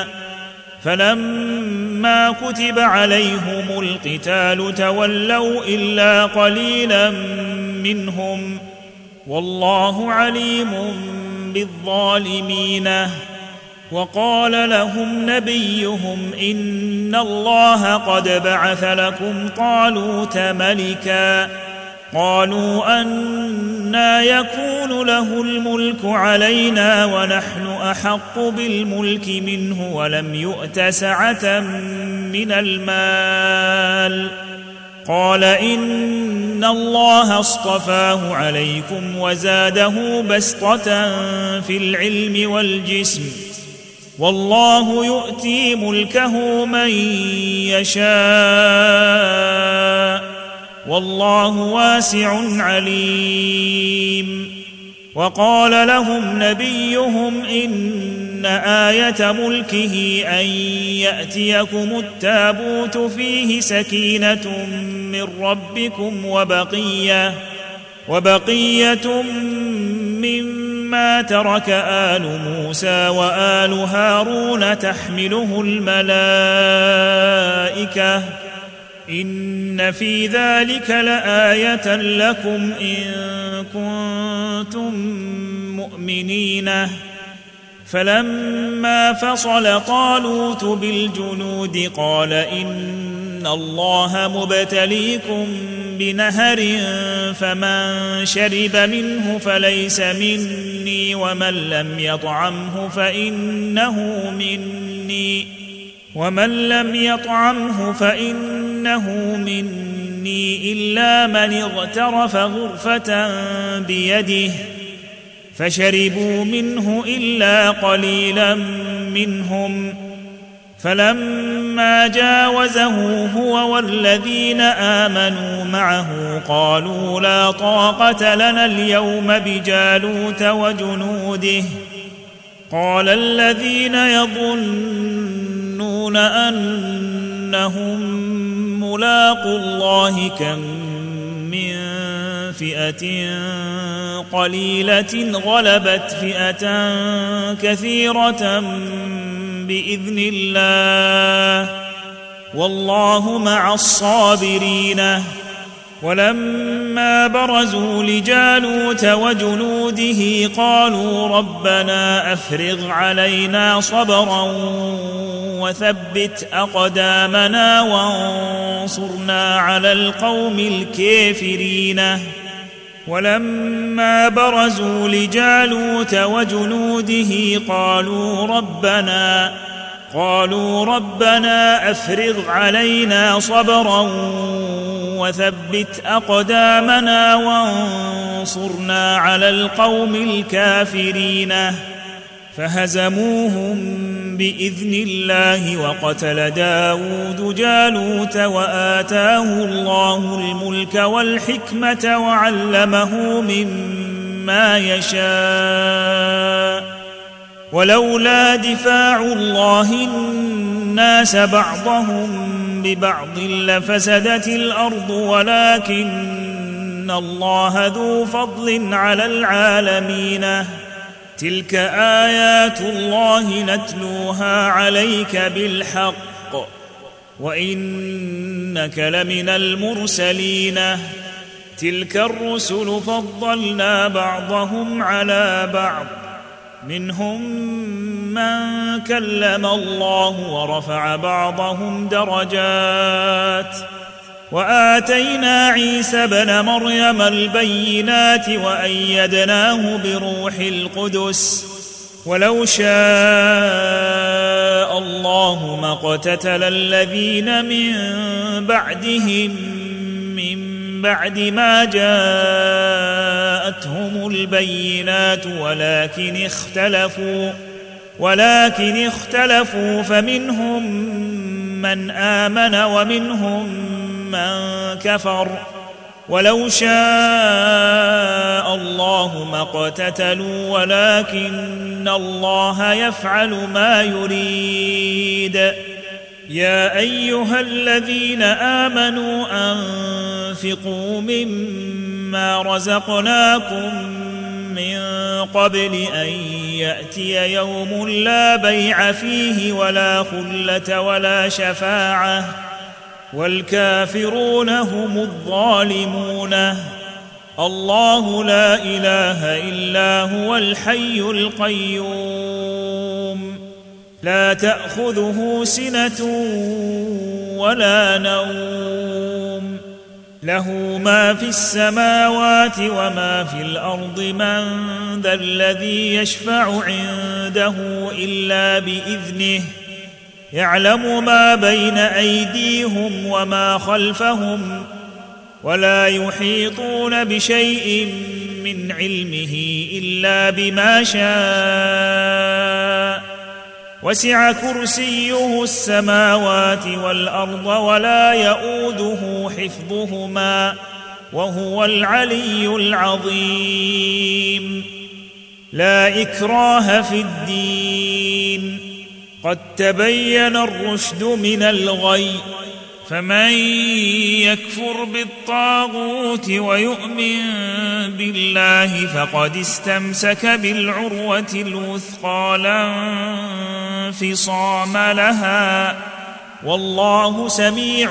فلما كتب عليهم القتال تولوا إلا قليلا منهم والله عليم بالظالمين. وقال لهم نبيهم إن الله قد بعث لكم طالوت ملكا قالوا أنى يكون له الملك علينا ونحن أحق بالملك منه ولم يؤت سعة من المال قال إن الله اصطفاه عليكم وزاده بسطة في العلم والجسم والله يؤتي ملكه من يشاء والله واسع عليم. وقال لهم نبيهم إن آية ملكه أن يأتيكم التابوت فيه سكينة من ربكم وبقية مما ترك آل موسى وآل هارون تحمله الملائكة إن في ذلك لآية لكم إن كنتم مؤمنين. فلما فصل طالوت بالجنود قال إن الله مبتليكم بنهر فمن شرب منه فليس مني ومن لم يطعمه فإنه مني إلا من اغترف غرفة بيده فشربوا منه إلا قليلا منهم. فلما جاوزه هو والذين آمنوا معه قالوا لا طاقة لنا اليوم بجالوت وجنوده. قال الذين يظنون أنهم ملاقو الله كم من فئة قليلة غلبت فئة كثيرة بإذن الله والله مع الصابرين. ولما برزوا لجالوت وجنوده قالوا ربنا أفرغ علينا صبرا وثبت أقدامنا وانصرنا على القوم الكافرين. ولما برزوا لجالوت وجنوده قالوا ربنا أفرغ علينا صبرا وثبت أقدامنا وانصرنا على القوم الكافرين. فهزموهم بإذن الله وقتل داود جالوت وآتاه الله الملك والحكمة وعلمه مما يشاء. ولولا دفاع الله الناس بعضهم ببعض لفسدت الأرض ولكن الله ذو فضل على العالمين. تلك آيات الله نتلوها عليك بالحق وإنك لمن المرسلين. تلك الرسل فضلنا بعضهم على بعض منهم من كلم الله ورفع بعضهم درجات وآتينا عيسى ابن مريم البينات وأيدناه بروح القدس. ولو شاء الله ما اقتتل الذين من بعدهم من بعد ما جاءتهم البينات ولكن اختلفوا فمنهم من آمن ومنهم من كفر. ولو شاء الله ما اقتتلوا ولكن الله يفعل ما يريد. يا أيها الذين آمنوا أنفقوا مما رزقناكم من قبل أن يأتي يوم لا بيع فيه ولا خلة ولا شفاعة والكافرون هم الظالمون. الله لا إله إلا هو الحي القيوم لا تأخذه سنة ولا نوم له ما في السماوات وما في الأرض من ذا الذي يشفع عنده إلا بإذنه يعلم ما بين أيديهم وما خلفهم ولا يحيطون بشيء من علمه إلا بما شاء وسع كرسيه السماوات والأرض ولا يؤوده حفظهما وهو العلي العظيم. لا إكراه في الدين قد تبين الرشد من الغي فمن يكفر بالطاغوت ويؤمن بالله فقد استمسك بالعروة الوثقى لا انفصام لها والله سميع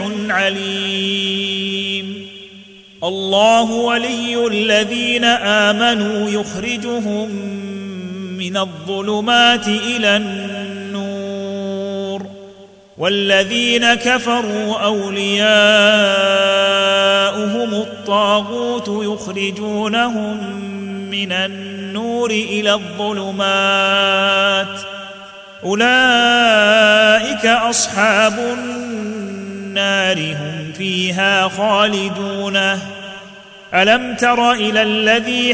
عليم. الله ولي الذين آمنوا يخرجهم من الظلمات إلى النور والذين كفروا أولياؤهم الطاغوت يخرجونهم من النور إلى الظلمات أولئك أصحاب النار هم فيها خالدون. ألم تر إلى الذي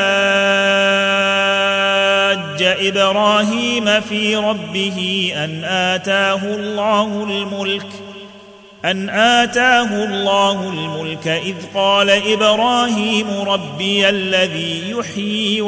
حاج إبراهيم في ربه أن آتاه الله الملك إذ قال إبراهيم ربي الذي يحيي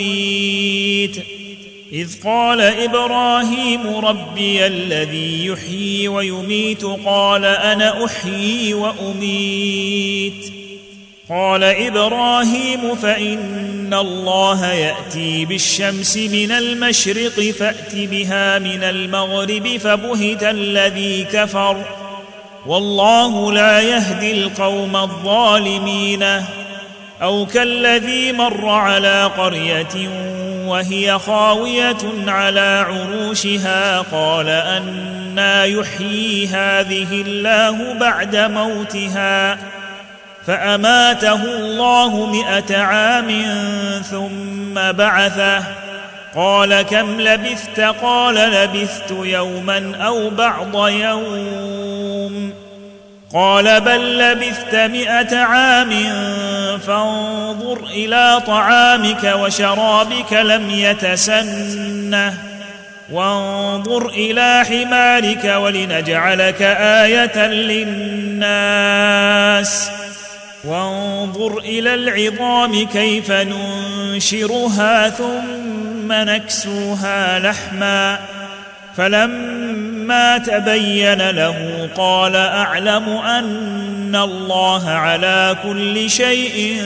ويميت قال أنا أحيي وأميت قال إبراهيم فإن الله يأتي بالشمس من المشرق فأت بها من المغرب فبهت الذي كفر والله لا يهدي القوم الظالمين. أو كالذي مر على قرية وهي خاوية على عروشها قال أنى يحيي هذه الله بعد موتها فأماته الله 100 عام ثم بعثه قال كم لبثت قال لبثت يوما أو بعض يوم قال بل لبثت 100 عام فانظر إلى طعامك وشرابك لم يتسنه وانظر إلى حمارك ولنجعلك آية للناس وانظر إلى العظام كيف ننشرها ثم نكسوها لحما فلما تبين له قال أعلم أن الله على كل شيء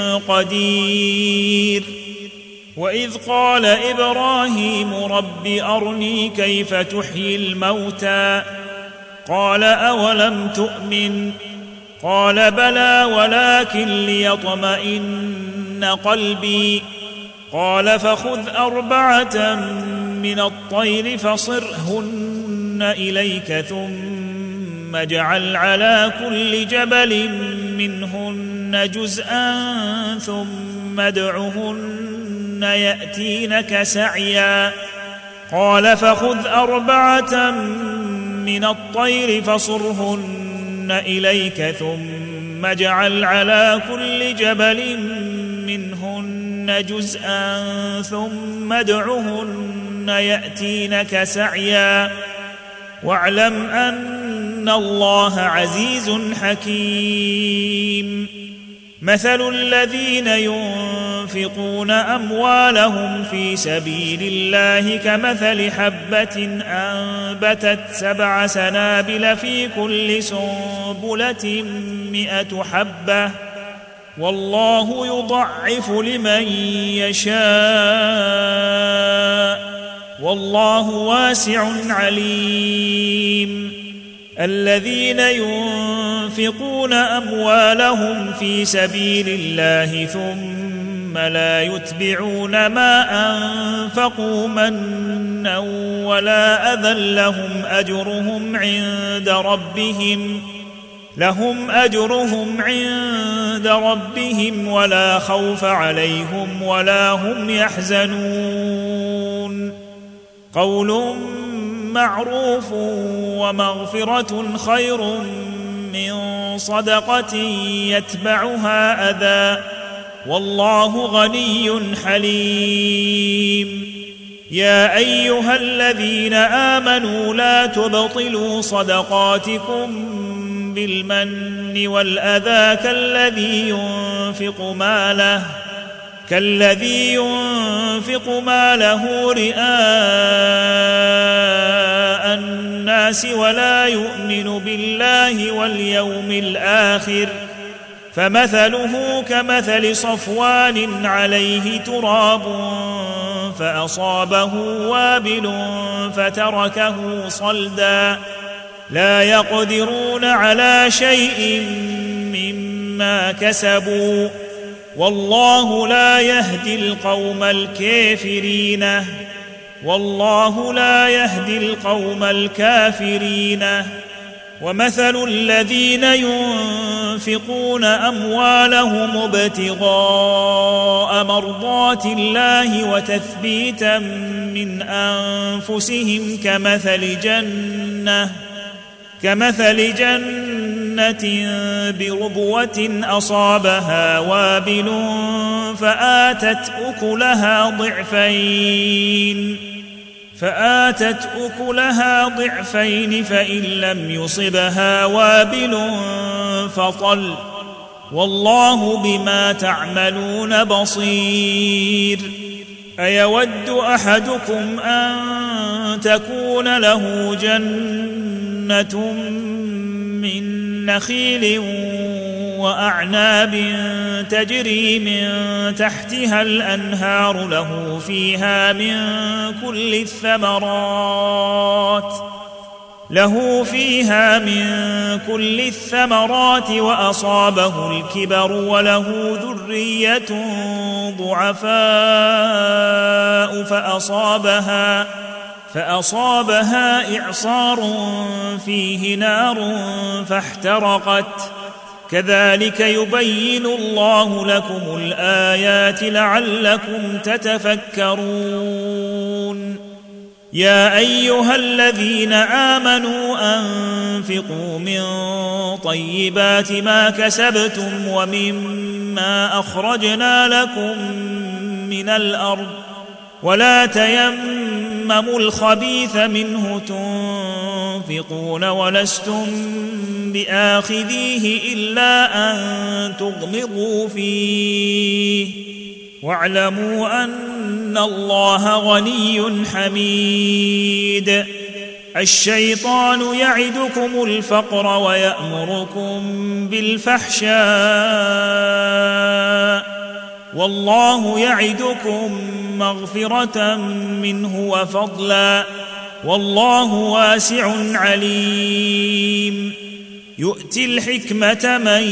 قدير. وإذ قال إبراهيم رب أرني كيف تحيي الموتى قال أولم تؤمن قال بلى ولكن ليطمئن قلبي قال فخذ 4 من الطير فصرهن إليك ثم اجعل على كل جبل منهن جزءا ثم ادعهن يأتينك سعيا قال فخذ 4 من الطير فصرهن إليك ثم اجعل على كل جبل منهن جزءا ثم ادعهن يأتينك سعيا واعلم أن الله عزيز حكيم. مثل الذين ينفقون أموالهم في سبيل الله كمثل حبة أنبتت 7 سنابل في كل سنبلة 100 حبة والله يضعف لمن يشاء والله واسع عليم. الذين ينفقون أموالهم في سبيل الله ثم لا يتبعون ما أنفقوا منا ولا أذى لهم أجرهم عند ربهم ولا خوف عليهم ولا هم يحزنون. قول معروف ومغفرة خير من صدقة يتبعها أذى والله غني حليم. يا أيها الذين آمنوا لا تبطلوا صدقاتكم بالمن والأذى كالذي ينفق ماله رئاء الناس ولا يؤمن بالله واليوم الآخر فمثله كمثل صفوان عليه تراب فأصابه وابل فتركه صلدا لا يقدرون على شيء مما كسبوا والله لا يهدي القوم الكافرين. ومثل الذين ينفقون أموالهم ابتغاء مرضات الله وتثبيتا من أنفسهم كمثل جنة بربوة أصابها وابل فآتت أكلها ضعفين فإن لم يصبها وابل فطل والله بما تعملون بصير. أيود أحدكم أن تكون له جنة من نخيل وأعناب تجري من تحتها الأنهار له فيها من كل الثمرات وأصابه الكبر وله ذرية ضعفاء فأصابها إعصار فيه نار فاحترقت كذلك يبين الله لكم الآيات لعلكم تتفكرون. يا أيها الذين آمنوا أنفقوا من طيبات ما كسبتم ومما أخرجنا لكم من الأرض ولا تيمموا الخبيث منه تنفقون ولستم بآخذيه إلا أن تغمضوا فيه واعلموا أن الله غني حميد. الشيطان يعدكم الفقر ويأمركم بالفحشاء والله يعدكم مغفرة منه وفضلا والله واسع عليم. يؤتي الحكمة من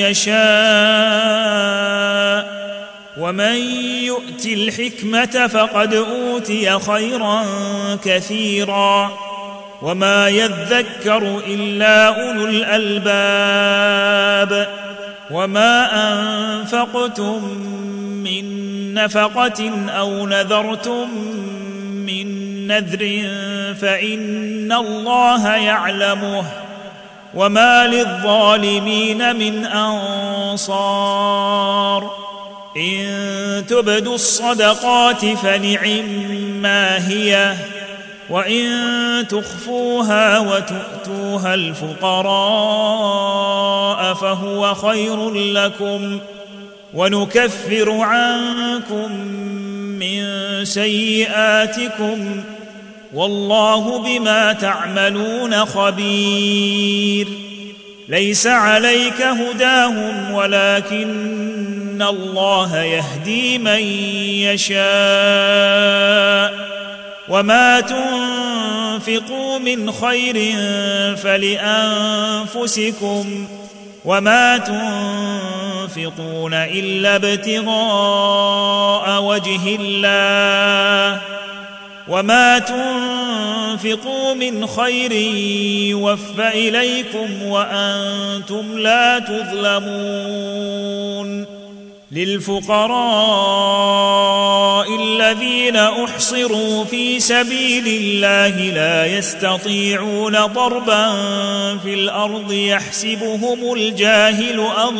يشاء ومن يؤت الحكمة فقد أوتي خيرا كثيرا وما يذكر إلا أولو الألباب. وما أنفقتم من نفقة أو نذرتم من نذر فإن الله يعلمه وما للظالمين من أنصار. إن تبدوا الصدقات فنعما هي وإن تخفوها وتؤتوها الفقراء فهو خير لكم ونكفر عنكم من سيئاتكم والله بما تعملون خبير ليس عليك هداهم ولكن الله يهدي من يشاء وما تنفقوا من خير فلأنفسكم وما تنفقون إلا ابتغاء وجه الله وما تنفقوا من خير يوفى إليكم وأنتم لا تظلمون للفقراء الذين أحصروا في سبيل الله لا يستطيعون ضربا في الأرض يحسبهم الجاهل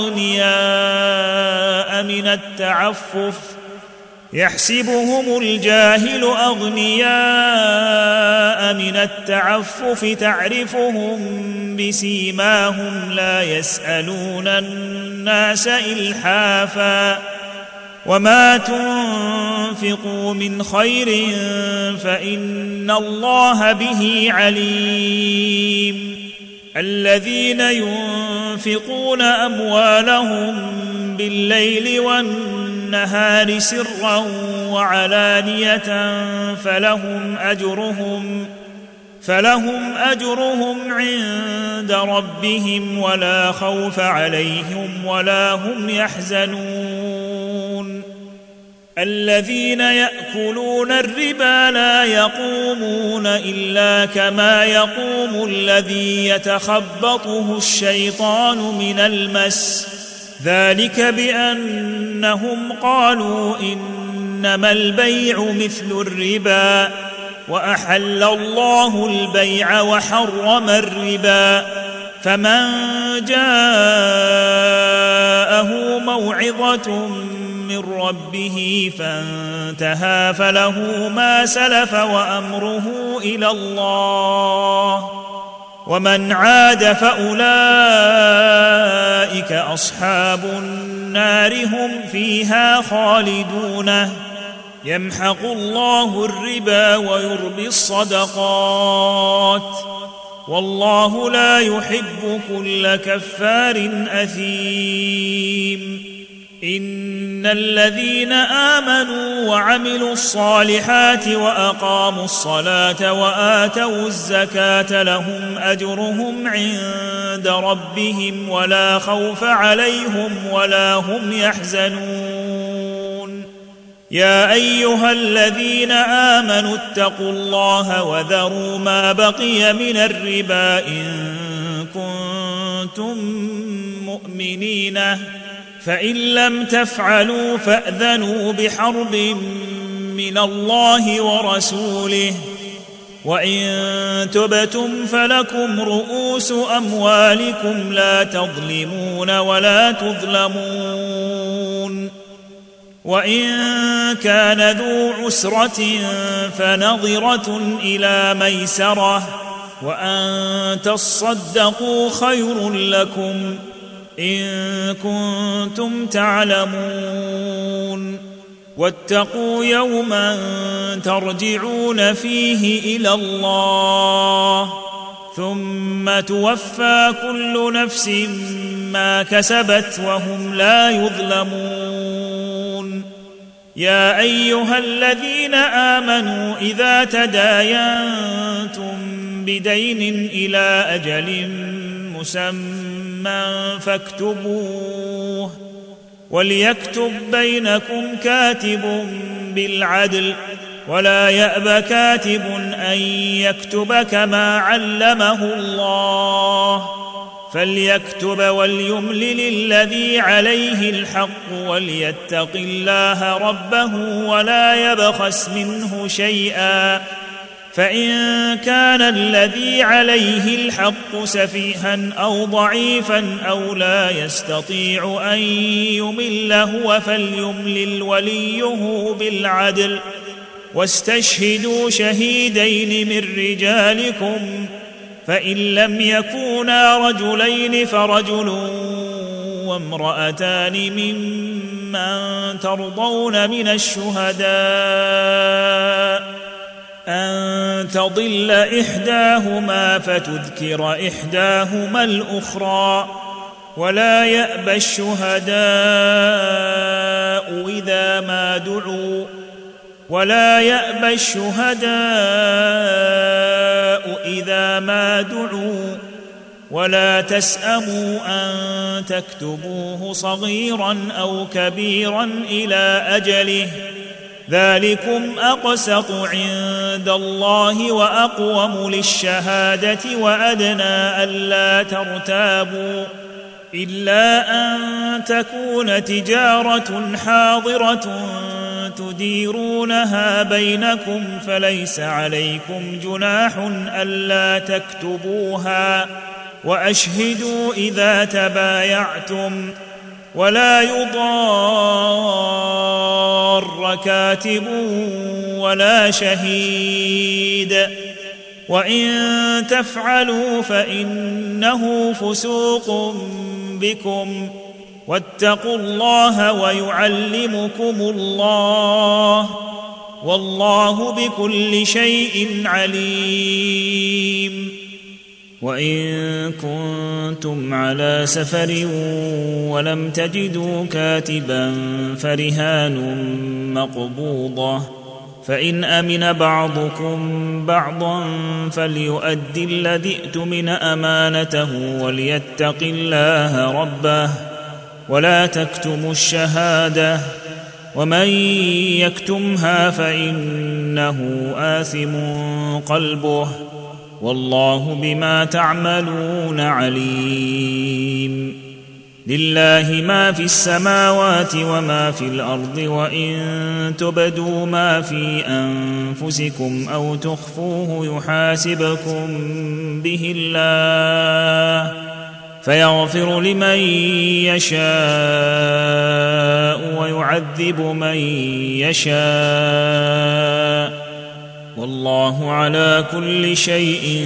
أغنياء من التعفف تعرفهم بسيماهم لا يسألون الناس إلحافا وما تنفقوا من خير فإن الله به عليم الذين ينفقون أموالهم بالليل والنهار سرا وعلانية فلهم أجرهم عند ربهم ولا خوف عليهم ولا هم يحزنون الذين يأكلون الربا لا يقومون إلا كما يقوم الذي يتخبطه الشيطان من المس ذلك بأنهم قالوا إنما البيع مثل الربا وأحل الله البيع وحرم الربا فمن جاءه موعظة من ربه فانتهى فله ما سلف وأمره إلى الله ومن عاد فأولئك أصحاب النار هم فيها خالدون يمحق الله الربا ويربي الصدقات والله لا يحب كل كفار أثيم إن الذين آمنوا وعملوا الصالحات وأقاموا الصلاة وآتوا الزكاة لهم أجرهم عند ربهم ولا خوف عليهم ولا هم يحزنون يا أيها الذين آمنوا اتقوا الله وذروا ما بقي من الربا إن كنتم مؤمنين فإن لم تفعلوا فأذنوا بحرب من الله ورسوله وإن تبتم فلكم رؤوس أموالكم لا تظلمون ولا تظلمون وإن كان ذو عسرة فنظرة إلى ميسرة وأن تصدقوا خير لكم إن كنتم تعلمون واتقوا يوما ترجعون فيه إلى الله ثم توفى كل نفس ما كسبت وهم لا يظلمون يا أيها الذين آمنوا إذا تداينتم بدين إلى أجل مسمى فاكتبوه وليكتب بينكم كاتب بالعدل ولا يأب كاتب أن يكتب كما علمه الله فليكتب وليملل الذي عليه الحق وليتق الله ربه ولا يبخس منه شيئا فإن كان الذي عليه الحق سفيها أو ضعيفا أو لا يستطيع أن يمل هو فليملل وليه بالعدل واستشهدوا شهيدين من رجالكم فإن لم يكونا رجلين فرجل وامرأتان ممن ممن ترضون من الشهداء أن تضل إحداهما فتذكر إحداهما الأخرى ولا يأبى الشهداء إذا ما دعوا ولا تسأموا أن تكتبوه صغيرا أو كبيرا إلى أجله ذلكم أقسط عند الله وأقوم للشهادة وأدنى ألا ترتابوا إلا أن تكون تجارة حاضرة تديرونها بينكم فليس عليكم جناح ألا تكتبوها وأشهدوا إذا تبايعتم ولا يضار كاتب ولا شهيد وإن تفعلوا فإنه فسوق بكم واتقوا الله ويعلمكم الله والله بكل شيء عليم. وإن كنتم على سفر ولم تجدوا كاتبا فرهان مقبوضة فإن أمن بعضكم بعضا فليؤد الذي ائتمن أمانته وليتق الله ربه ولا تكتموا الشهادة ومن يكتمها فإنه آثم قلبه والله بما تعملون عليم. لله ما في السماوات وما في الأرض وإن تبدوا ما في أنفسكم أو تخفوه يحاسبكم به الله فيغفر لمن يشاء ويعذب من يشاء والله على كل شيء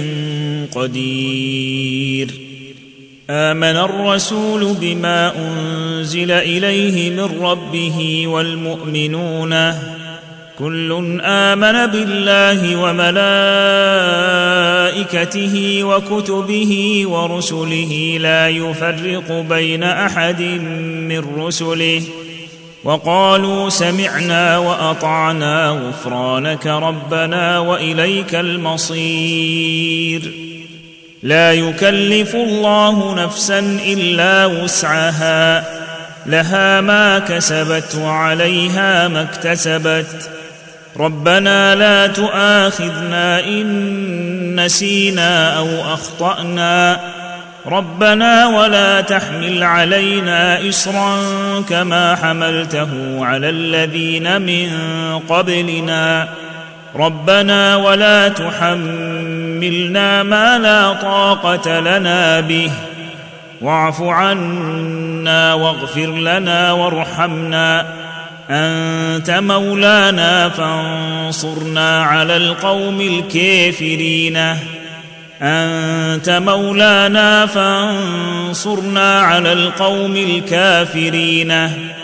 قدير. آمن الرسول بما أنزل إليه من ربه والمؤمنون كل آمن بالله وملائكته وكتبه ورسله لا يفرق بين أحد من رسله وقالوا سمعنا وأطعنا غفرانك ربنا وإليك المصير. لا يكلف الله نفسا إلا وسعها لها ما كسبت وعليها ما اكتسبت ربنا لا تؤاخذنا إن نسينا أو أخطأنا ربنا ولا تحمل علينا إصرا كما حملته على الذين من قبلنا ربنا ولا تحملنا ما لا طاقة لنا به واعف عنا واغفر لنا وارحمنا أنت مولانا فانصرنا على القوم الكافرين